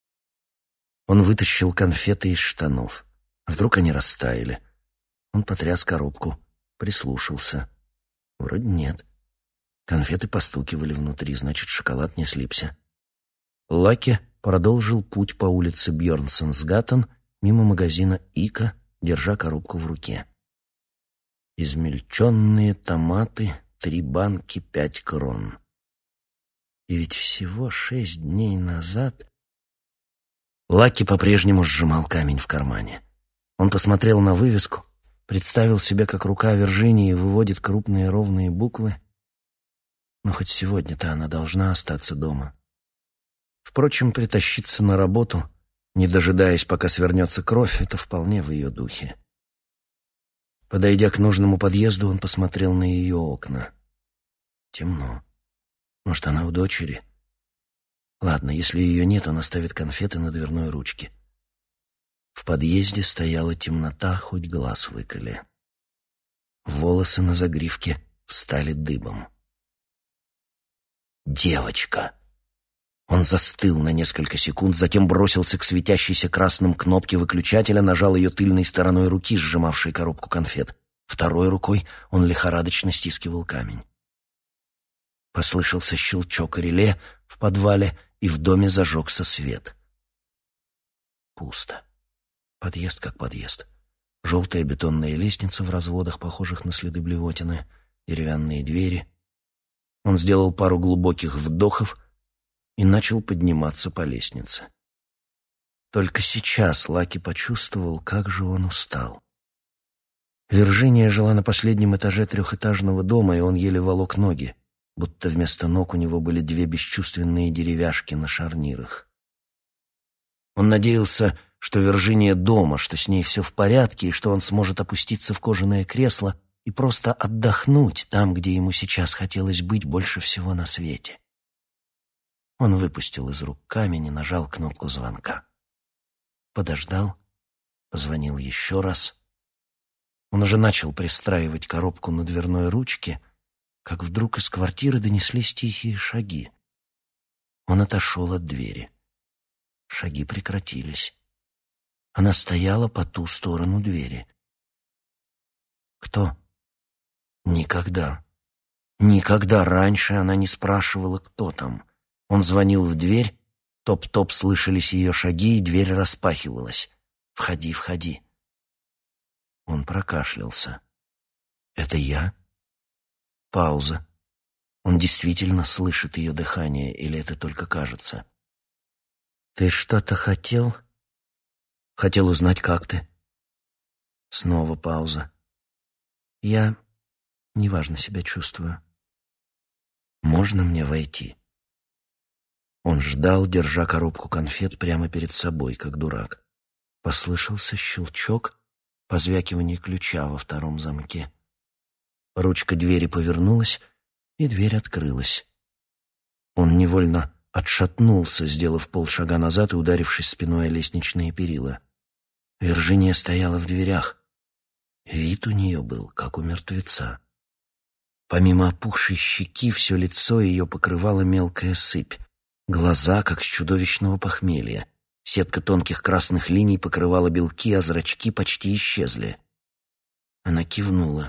Он вытащил конфеты из штанов. А вдруг они растаяли? Он потряс коробку, прислушался. Вроде нет. Конфеты постукивали внутри, значит, шоколад не слипся. Лаки продолжил путь по улице Бьорнсонсгаттен мимо магазина Ика, держа коробку в руке. Измельченные томаты, три банки, пять крон. И ведь всего шесть дней назад... Лаки по-прежнему сжимал камень в кармане. Он посмотрел на вывеску, представил себе, как рука Виржинии выводит крупные ровные буквы. Но хоть сегодня-то она должна остаться дома. Впрочем, притащиться на работу, не дожидаясь, пока свернется кровь, это вполне в ее духе. Подойдя к нужному подъезду, он посмотрел на ее окна. Темно. Может, она у дочери? Ладно, если ее нет, он оставит конфеты на дверной ручке. В подъезде стояла темнота, хоть глаз выколи. Волосы на загривке встали дыбом. Девочка! Он застыл на несколько секунд, затем бросился к светящейся красным кнопке выключателя, нажал ее тыльной стороной руки, сжимавшей коробку конфет. Второй рукой он лихорадочно стискивал камень. Послышался щелчок реле в подвале, и в доме зажегся свет. Пусто. Подъезд как подъезд. Желтая бетонная лестница в разводах, похожих на следы блевотины, деревянные двери. Он сделал пару глубоких вдохов и начал подниматься по лестнице. Только сейчас Лаки почувствовал, как же он устал. Виржиния жила на последнем этаже трехэтажного дома, и он еле волок ноги, будто вместо ног у него были две бесчувственные деревяшки на шарнирах. Он надеялся, что Виржиния дома, что с ней все в порядке, и что он сможет опуститься в кожаное кресло и просто отдохнуть там, где ему сейчас хотелось быть больше всего на свете. Он выпустил из рук камень и нажал кнопку звонка. Подождал, позвонил еще раз. Он уже начал пристраивать коробку на дверной ручке, как вдруг из квартиры донеслись тихие шаги. Он отошел от двери. Шаги прекратились. Она стояла по ту сторону двери. Кто? Никогда. Никогда раньше она не спрашивала, кто там. Он звонил в дверь, топ-топ слышались ее шаги, и дверь распахивалась. «Входи, входи». Он прокашлялся. «Это я?» Пауза. Он действительно слышит ее дыхание, или это только кажется? «Ты что-то хотел?» «Хотел узнать, как ты». Снова пауза. «Я неважно себя чувствую. Можно мне войти?» Он ждал, держа коробку конфет прямо перед собой, как дурак. Послышался щелчок, позвякивание ключа во втором замке. Ручка двери повернулась, и дверь открылась. Он невольно отшатнулся, сделав полшага назад и ударившись спиной о лестничные перила. Виржиния стояла в дверях. Вид у нее был, как у мертвеца. Помимо опухшей щеки, все лицо ее покрывала мелкая сыпь. Глаза, как с чудовищного похмелья. Сетка тонких красных линий покрывала белки, а зрачки почти исчезли. Она кивнула.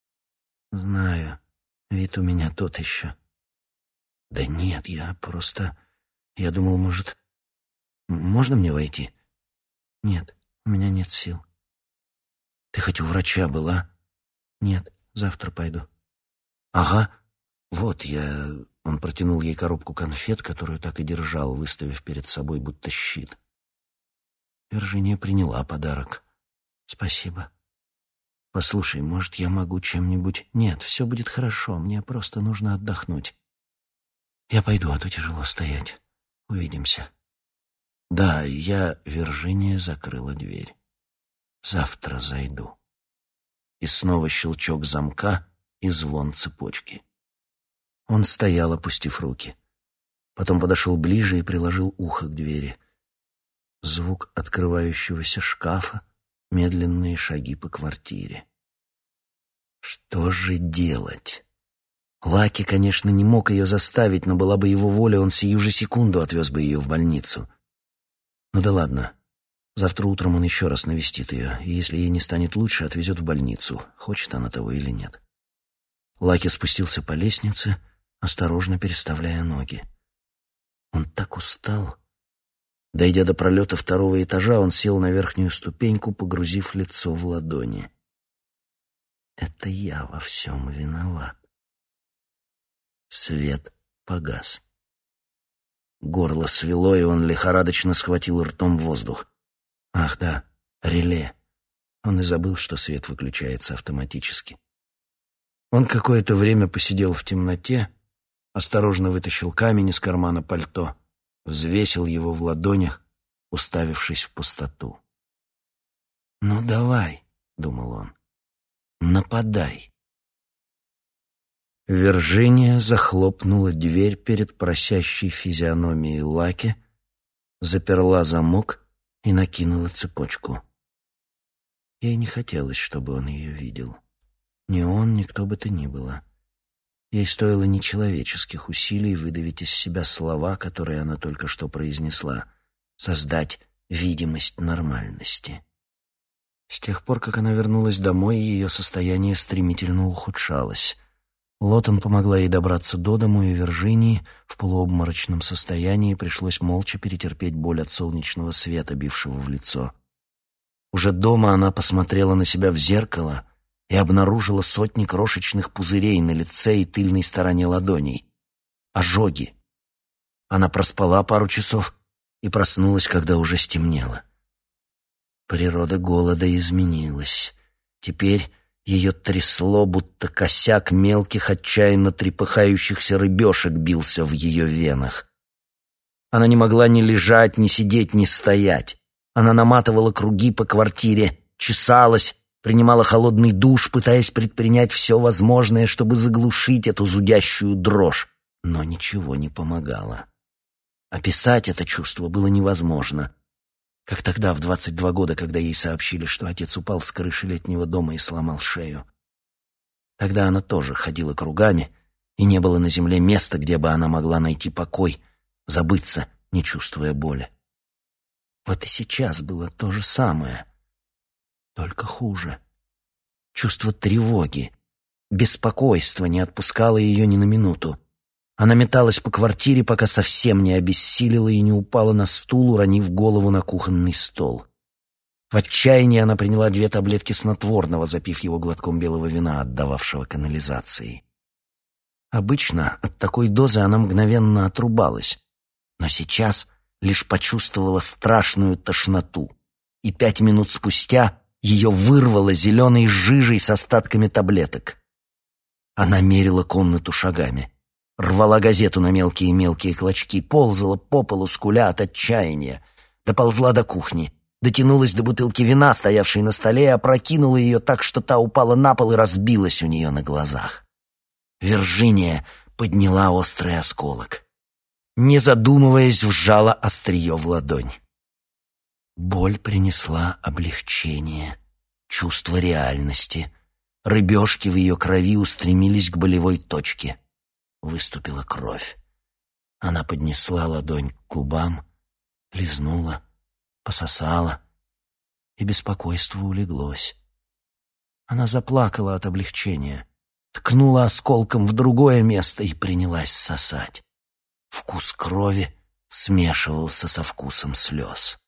«Знаю, вид у меня тот еще». «Да нет, я просто... Я думал, может... Можно мне войти?» «Нет, у меня нет сил». «Ты хоть у врача была?» «Нет, завтра пойду». «Ага, вот я...» Он протянул ей коробку конфет, которую так и держал, выставив перед собой будто щит. Виржиния приняла подарок. «Спасибо. Послушай, может, я могу чем-нибудь...» «Нет, все будет хорошо, мне просто нужно отдохнуть. Я пойду, а то тяжело стоять. Увидимся». «Да, я...» Виржиния закрыла дверь. «Завтра зайду». И снова щелчок замка и звон цепочки. Он стоял, опустив руки. Потом подошел ближе и приложил ухо к двери. Звук открывающегося шкафа, медленные шаги по квартире. Что же делать? Лаки, конечно, не мог ее заставить, но была бы его воля, он сию же секунду отвез бы ее в больницу. Ну да ладно. Завтра утром он еще раз навестит ее, и если ей не станет лучше, отвезет в больницу, хочет она того или нет. Лаки спустился по лестнице, осторожно переставляя ноги. Он так устал. Дойдя до пролета второго этажа, он сел на верхнюю ступеньку, погрузив лицо в ладони. «Это я во всем виноват». Свет погас. Горло свело, и он лихорадочно схватил ртом воздух. Ах да, реле. Он и забыл, что свет выключается автоматически. Он какое-то время посидел в темноте, осторожно вытащил камень из кармана пальто, взвесил его в ладонях, уставившись в пустоту. «Ну давай», — думал он, — «нападай». Виржиния захлопнула дверь перед просящей физиономией Лаки, заперла замок и накинула цепочку. Ей не хотелось, чтобы он ее видел. Ни он, ни кто бы то ни было. Ей стоило нечеловеческих усилий выдавить из себя слова, которые она только что произнесла, создать видимость нормальности. С тех пор, как она вернулась домой, ее состояние стремительно ухудшалось. Лотон помогла ей добраться до дому, и Виржинии в полуобморочном состоянии пришлось молча перетерпеть боль от солнечного света, бившего в лицо. Уже дома она посмотрела на себя в зеркало и обнаружила сотни крошечных пузырей на лице и тыльной стороне ладоней. Ожоги. Она проспала пару часов и проснулась, когда уже стемнело. Природа голода изменилась. Теперь ее трясло, будто косяк мелких, отчаянно трепыхающихся рыбешек бился в ее венах. Она не могла ни лежать, ни сидеть, ни стоять. Она наматывала круги по квартире, чесалась, принимала холодный душ, пытаясь предпринять все возможное, чтобы заглушить эту зудящую дрожь, но ничего не помогало. Описать это чувство было невозможно. Как тогда, в двадцать два года, когда ей сообщили, что отец упал с крыши летнего дома и сломал шею. Тогда она тоже ходила кругами, и не было на земле места, где бы она могла найти покой, забыться, не чувствуя боли. Вот и сейчас было то же самое, только хуже. Чувство тревоги, беспокойства не отпускало ее ни на минуту. Она металась по квартире, пока совсем не обессилила и не упала на стул, уронив голову на кухонный стол. В отчаянии она приняла две таблетки снотворного, запив его глотком белого вина, отдававшего канализации. Обычно от такой дозы она мгновенно отрубалась, но сейчас лишь почувствовала страшную тошноту, и пять минут спустя ее вырвало зеленой жижей с остатками таблеток. Она мерила комнату шагами. Рвала газету на мелкие-мелкие клочки, ползала по полу, скуля от отчаяния. Доползла до кухни, дотянулась до бутылки вина, стоявшей на столе, и опрокинула ее так, что та упала на пол и разбилась у нее на глазах. Виржиния подняла острый осколок. Не задумываясь, вжала острие в ладонь. Боль принесла облегчение, чувство реальности. Рыбешки в ее крови устремились к болевой точке. Выступила кровь. Она поднесла ладонь к губам, лизнула, пососала, и беспокойство улеглось. Она заплакала от облегчения, ткнула осколком в другое место и принялась сосать. Вкус крови смешивался со вкусом слез.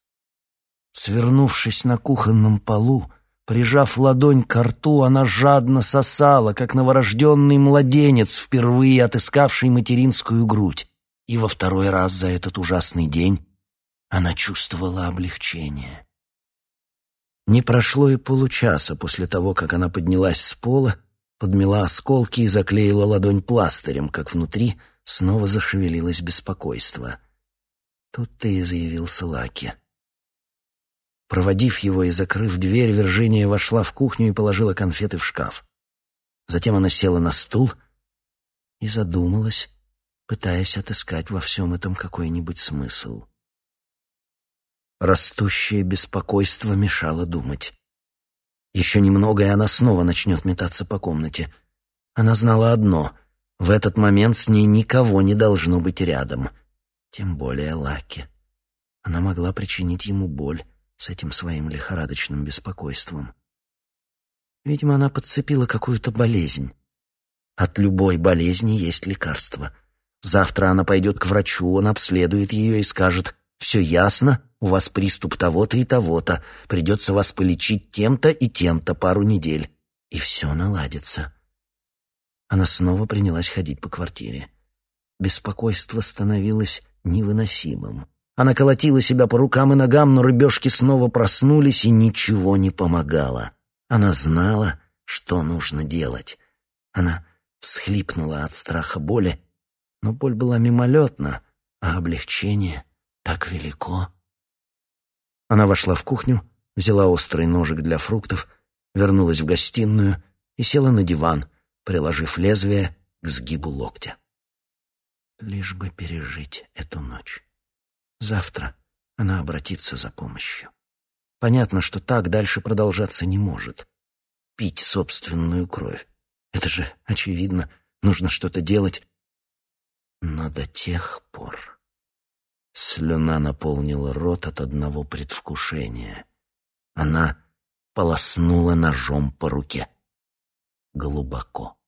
Свернувшись на кухонном полу, прижав ладонь к рту, она жадно сосала, как новорожденный младенец, впервые отыскавший материнскую грудь. И во второй раз за этот ужасный день она чувствовала облегчение. Не прошло и получаса после того, как она поднялась с пола, подмела осколки и заклеила ладонь пластырем, как внутри снова зашевелилось беспокойство. Тут-то и заявился Лаки. Проводив его и закрыв дверь, Виржиния вошла в кухню и положила конфеты в шкаф. Затем она села на стул и задумалась, пытаясь отыскать во всем этом какой-нибудь смысл. Растущее беспокойство мешало думать. Еще немного, и она снова начнет метаться по комнате. Она знала одно — в этот момент с ней никого не должно быть рядом, тем более Лаки. Она могла причинить ему боль с этим своим лихорадочным беспокойством. Видимо, она подцепила какую-то болезнь. От любой болезни есть лекарство. Завтра она пойдет к врачу, он обследует ее и скажет: «Все ясно, у вас приступ того-то и того-то, придется вас полечить тем-то и тем-то пару недель». И все наладится. Она снова принялась ходить по квартире. Беспокойство становилось невыносимым. Она колотила себя по рукам и ногам, но рыбешки снова проснулись, и ничего не помогало. Она знала, что нужно делать. Она всхлипнула от страха боли, но боль была мимолетна, а облегчение так велико. Она вошла в кухню, взяла острый ножик для фруктов, вернулась в гостиную и села на диван, приложив лезвие к сгибу локтя. Лишь бы пережить эту ночь. Завтра она обратится за помощью. Понятно, что так дальше продолжаться не может. Пить собственную кровь. Это же очевидно. Нужно что-то делать. Но до тех пор... Слюна наполнила рот от одного предвкушения. Она полоснула ножом по руке. Глубоко.